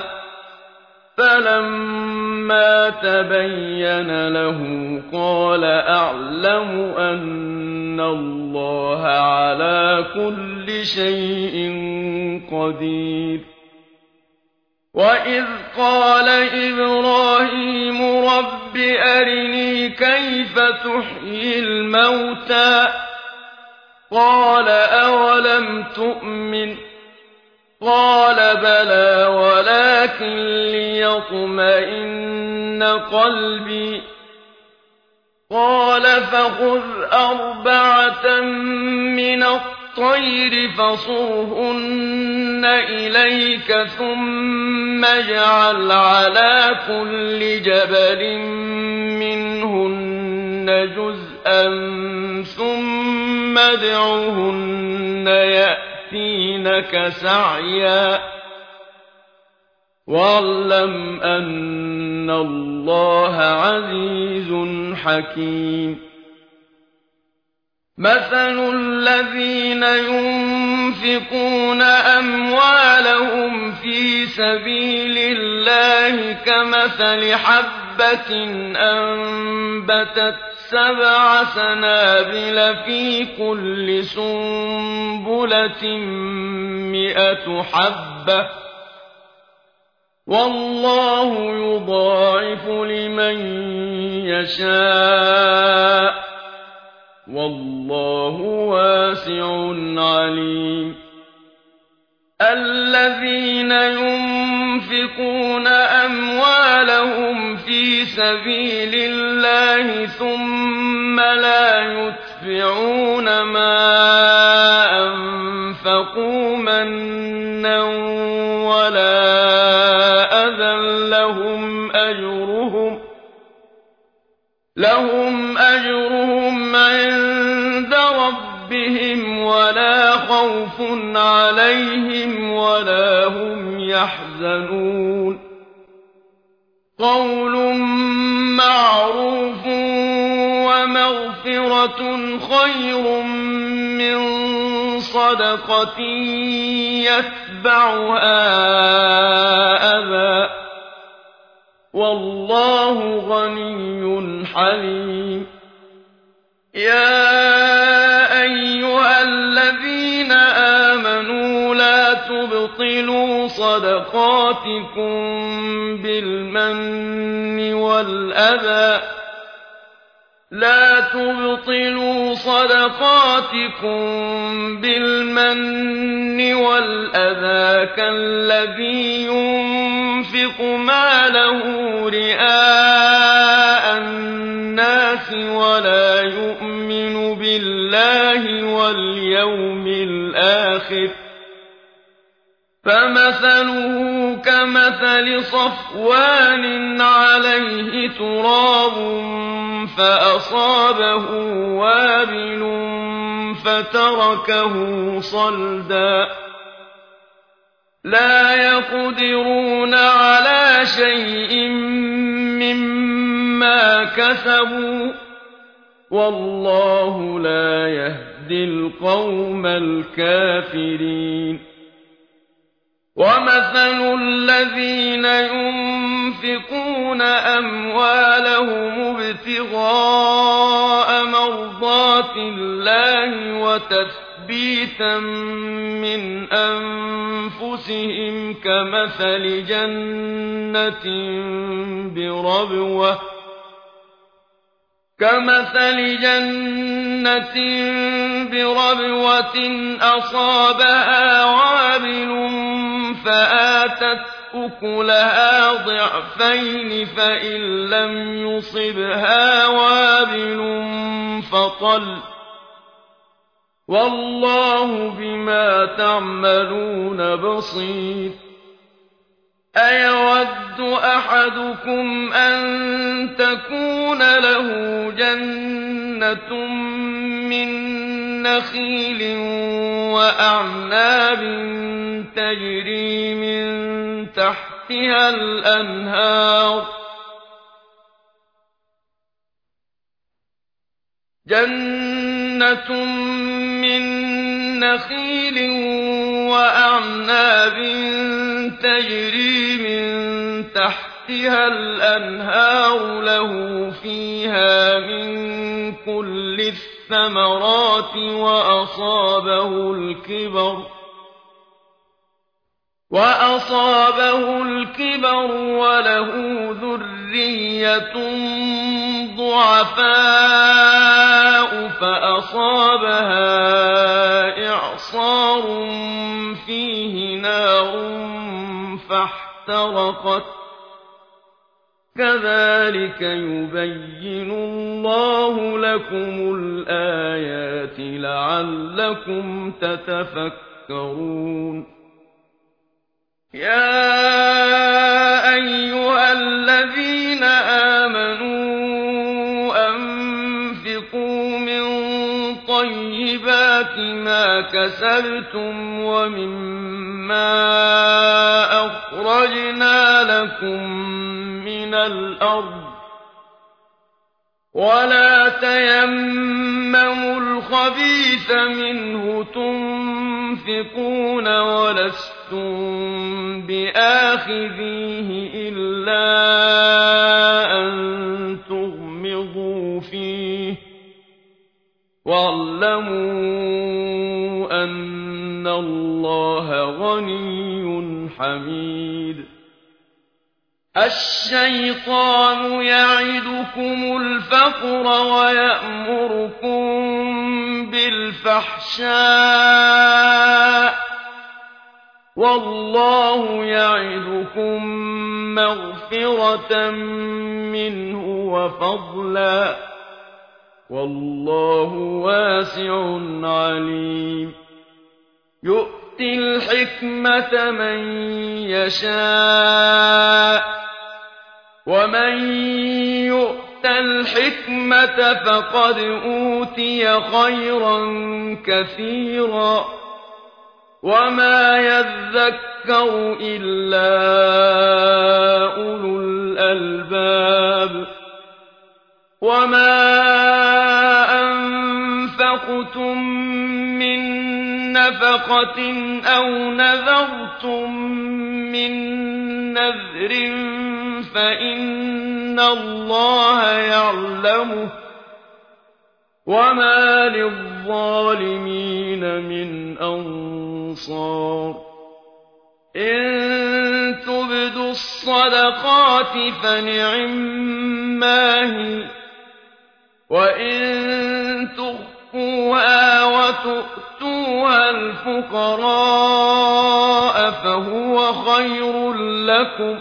فلما تبين له قال أعلم أن الله على كل شيء قدير وإذ قال إبراهيم رب أرني كيف تحيي الموتى قال أولم تؤمن قال بلى ولكن ليطمئن قلبي قال فخذ أربعة من الطير فصرهن إليك ثم اجعل على كل جبل منهن جزءا ثم ادعهن يأتينك سعيا واعلم أن الله عزيز حكيم مثل الذين ينفقون أموالهم في سبيل الله كمثل حبة أنبتت سبع سنابل في كل سنبلة مئة حبة والله يضاعف لمن يشاء والله واسع عليم الذين ينفقون أموالهم في سبيل الله ثم لا يتبعون ما أنفقوا منا ولا أذى لهم أجرهم لهم أجرهم عند ربهم ولا خوف عليهم ولا هم يحزنون قول معروف ومغفرة خير من صدقة يتبعها أذى والله غني حليم يا أيها الذين آمنوا لا تبطلوا صدقاتكم بالمن والأذى لا تبطلوا صدقاتكم بالمن والأذى كالذي ينفق ماله رئاء الناس ولا يؤمن بالله واليوم الآخر فمثله كمثل صفوان عليه تراب فأصابه وابل فتركه صلدا لا يقدرون على شيء مما كسبوا والله لا يهدي القوم الكافرين ومثل الذين ينفقون أموالهم ابتغاء مرضات الله وتثبيتا من أنفسهم كمثل جنة بربوة كمثل جنة بربوة أصابها وابل فآتت أكلها ضعفين فإن لم يصبها وابل فطل والله بما تعملون بصير أيود أحدكم أن تكون له جنة من نخيل وأعناب تجري من تحتها الأنهار جنة من نخيل وأعناب تجري من تحتها الأنهار له فيها من كل الثمرات وأصابه الكبر وأصابه الكبر وله ذرية ضعفاء فأصابها إعصار فيه نار فاحترقت كذلك يبين الله لكم الآيات لعلكم تتفكرون يا أيها الذين آمنوا أنفقوا من طيبات ما كسبتم ومما أخرجنا لكم من الأرض ولا تيمموا الخبيث منه تنفقون ولستم بآخذيه إلا أن تغمضوا فيه واعلموا أن الله غني حميد. الشيطان يعدكم الفقر ويأمركم بالفحشاء والله يعدكم مغفرة منه وفضلا والله واسع عليم. يؤتي الحكمة من يشاء ومن يؤت الحكمة فقد أوتي خيرا كثيرا وما يذكر إلا أولو الألباب. وما أنفقتم من نفقة أو نذرتم من نذر فإن الله يعلمه وما للظالمين من أنصار. إن تبدوا الصدقات فنعما هي وإن تخفوها وتؤتوها الفقراء فهو خير لكم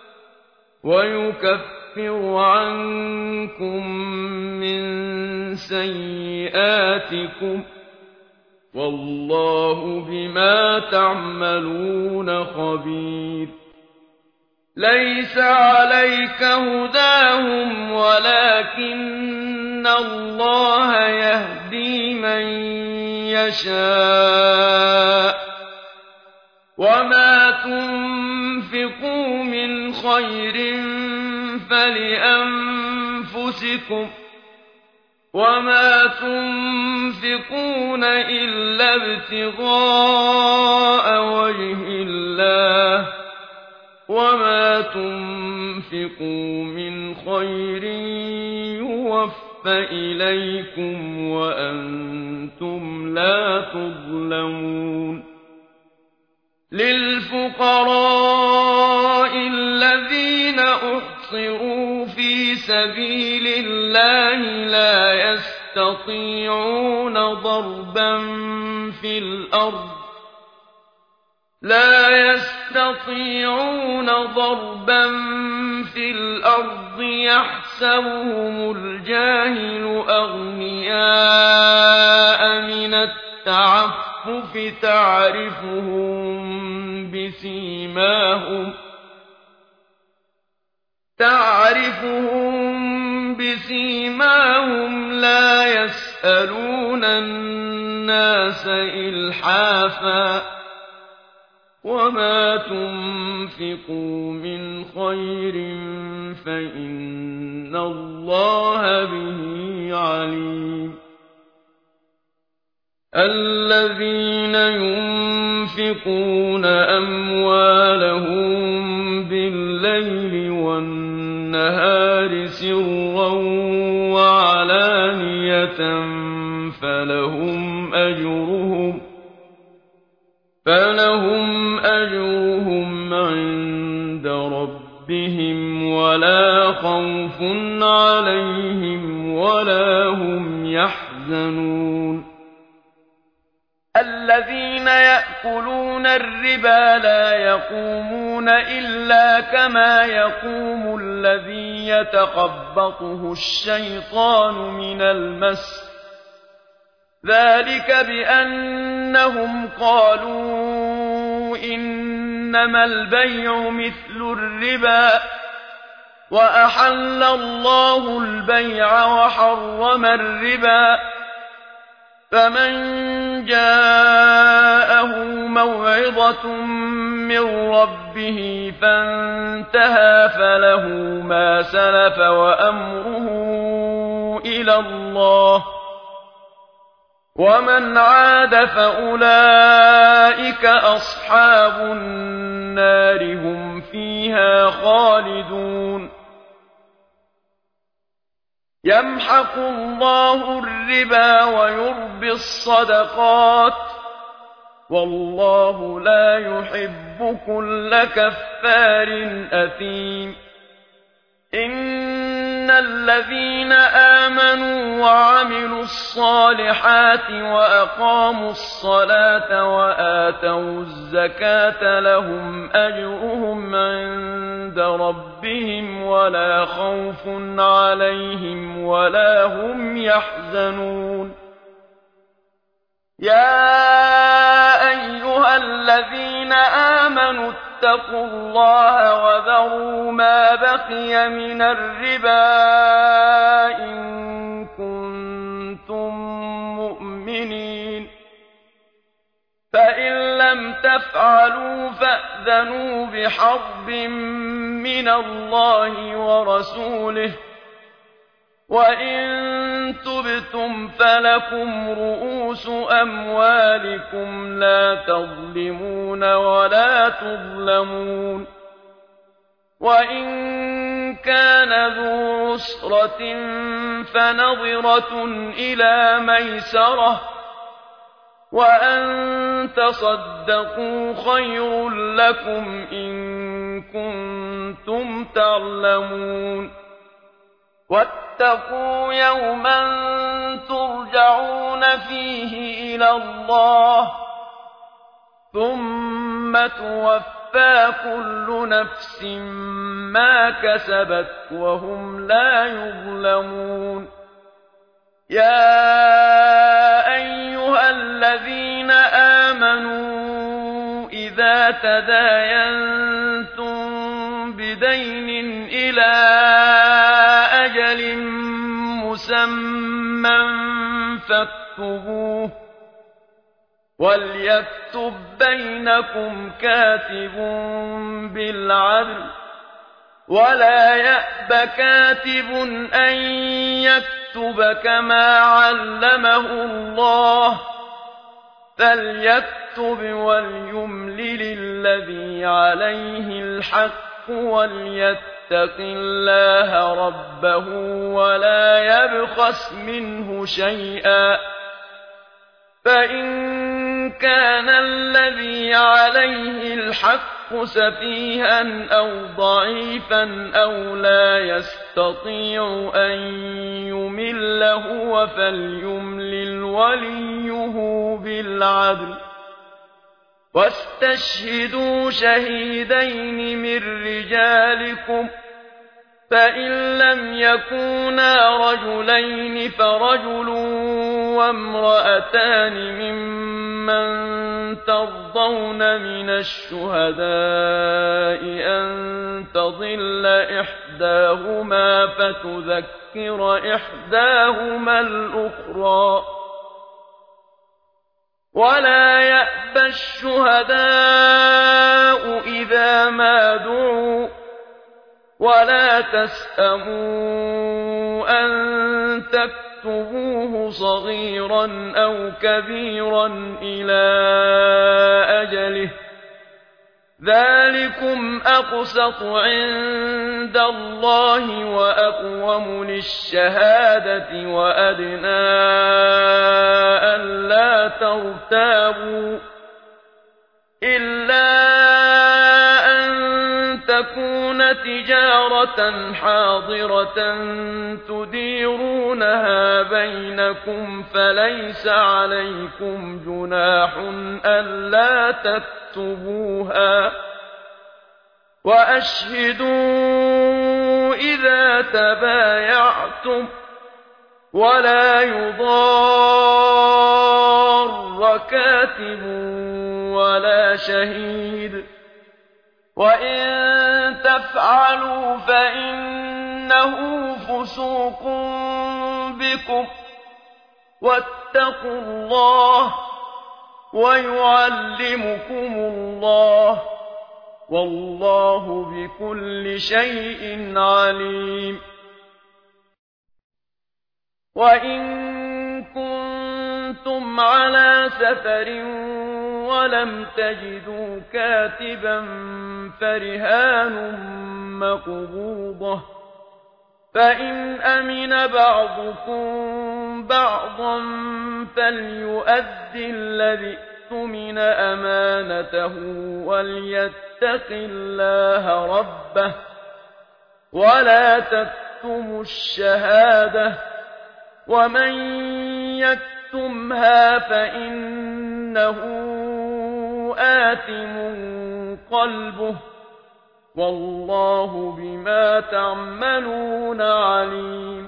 ويكفر عنكم من سيئاتكم والله بما تعملون خبير. ليس عليك هداهم ولكن الله يهدي من يشاء وما تنفقوا من خير فلأنفسكم وما تنفقون إلا ابتغاء وجه الله وما تنفقوا من خير يوفى إليكم وأنتم لا تظلمون. للفقراء الذين أحصروا في سبيل الله لا يستطيعون ضربا في الأرض لا يستطيعون ضربا في الأرض يحسبهم الجاهل أغنياء من التعفف تعرفهم بسيماهم تعرفهم بسيماهم لا يسألون الناس إلحافا وما تنفقوا من خير فإن الله به عليم. الذين ينفقون أموالهم بالليل والنهار سرا وعلانية فلهم أجرهم فلهم أجرهم عند ربهم ولا خوف عليهم ولا هم يحزنون. الذين يأكلون الربا لا يقومون إلا كما يقوم الذي يتخبطه الشيطان من المس ذلك بأنهم قالوا إنما البيع مثل الربا وأحل الله البيع وحرم الربا فمن جاءه موعظة من ربه فانتهى فله ما سلف وأمره إلى الله، ومن عاد فأولئك أصحاب النار هم فيها خالدون. يمحق الله الربا ويربي الصدقات، والله لا يحب كل كفار أثيم. إن الذين آمنوا وعملوا الصالحات وأقاموا الصلاة وآتوا الزكاة لهم أجرهم عند ربهم ولا خوف عليهم ولا هم يحزنون. يا أيها الذين آمنوا اتقوا الله وذروا ما بقي من الربا إن كنتم مؤمنين، فإن لم تفعلوا فأذنوا بحرب من الله ورسوله، وإن تبتم فلكم رؤوس أموالكم لا تظلمون ولا تظلمون. وإن كان ذو عسرة فنظرة إلى ميسرة، وأن تصدقوا خير لكم إن كنتم تعلمون. واتقوا يوما ترجعون فيه إلى الله ثم توفى كل نفس ما كسبت وهم لا يظلمون. يا أيها الذين آمنوا إذا تداينتم بدين إلى أجل مسمى فاكتبوه، وليكتب بينكم كاتب بالعدل، ولا يأب كاتب أن يكتب كما علمه الله، فليكتب وليملل الذي عليه الحق وليتق الله ربه ولا يبخس منه شيئا، فإن كان الذي عليه الحق سفيها أو ضعيفا أو لا يستطيع أن يمل هو فليملل وليه بالعدل. واستشهدوا شهيدين من رجالكم، فإن لم يكونا رجلين فرجل وامرأتان ممن ترضون من الشهداء أن تضل إحداهما فتذكر إحداهما الأخرى، ولا يأبى الشهداء إذا ما دعوا، ولا تسأموا أن تكتبوه صغيرا أو كبيرا إلى أجله، ذلكم أقسط عند الله وأقوم للشهادة وأدنى ألا ترتابوا، إلا أن تكون تجارة حاضرة تديرونها بينكم فليس عليكم جناح ألا تكتبوها، وأشهدوا إذا تبايعتم، ولا يضار كاتب ولا شهيد، وإن تفعلوا فإنه فسوق بكم، واتقوا الله ويعلمكم الله والله بكل شيء عليم وإن كنتم على سفر ولم تجدوا كاتبا فرهان مقبوضة فإن أمن بعضكم بعضا فليؤدي الذي اؤتمن أمانته وليتق الله ربه ولا تكتموا الشهادة ومن يكتمها فإنه آثم قلبه والله بما تعملون عليم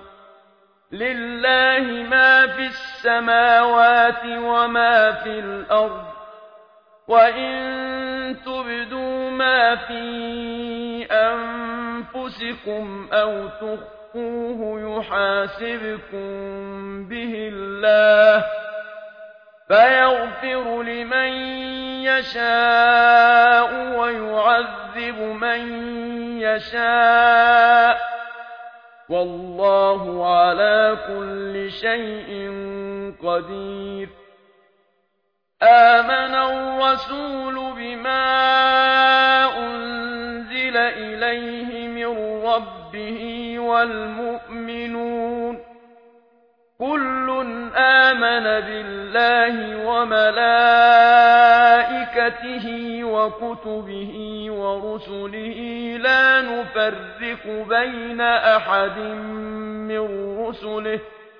لله ما في السماوات وما في الأرض وإن تبدوا ما في أنفسكم أو تخفوه يحاسبكم به الله فيغفر لمن يشاء ويعذب من يشاء والله على كل شيء قدير آمن الرسول بما أنزل إليه من ربه والمؤمنون كل آمن بالله وملائكته وكتبه ورسله لا نفرق بين أحد من رسله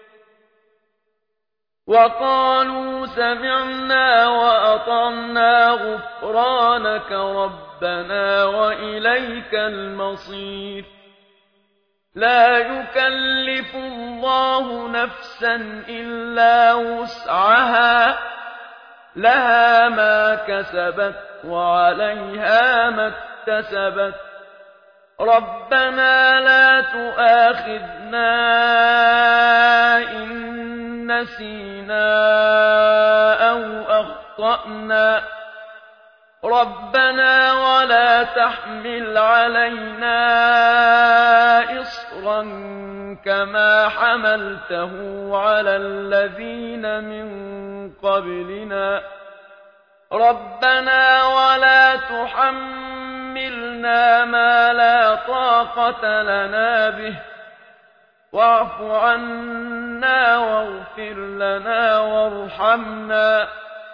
وقالوا سمعنا وأطعنا غفرانك ربنا وإليك المصير لا يكلف الله نفسا إلا وسعها لها ما كسبت وعليها ما اكتسبت ربنا لا تؤاخذنا إن نسينا أو أخطأنا ربنا ولا تحمل علينا إصرا كما حملته على الذين من قبلنا ربنا ولا تحملنا ما لا طاقة لنا به واعف عنا واغفر لنا وارحمنا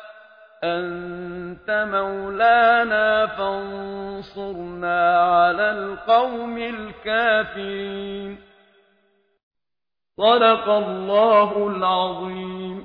أنت مولانا فانصرنا على القوم الكافرين صدق الله العظيم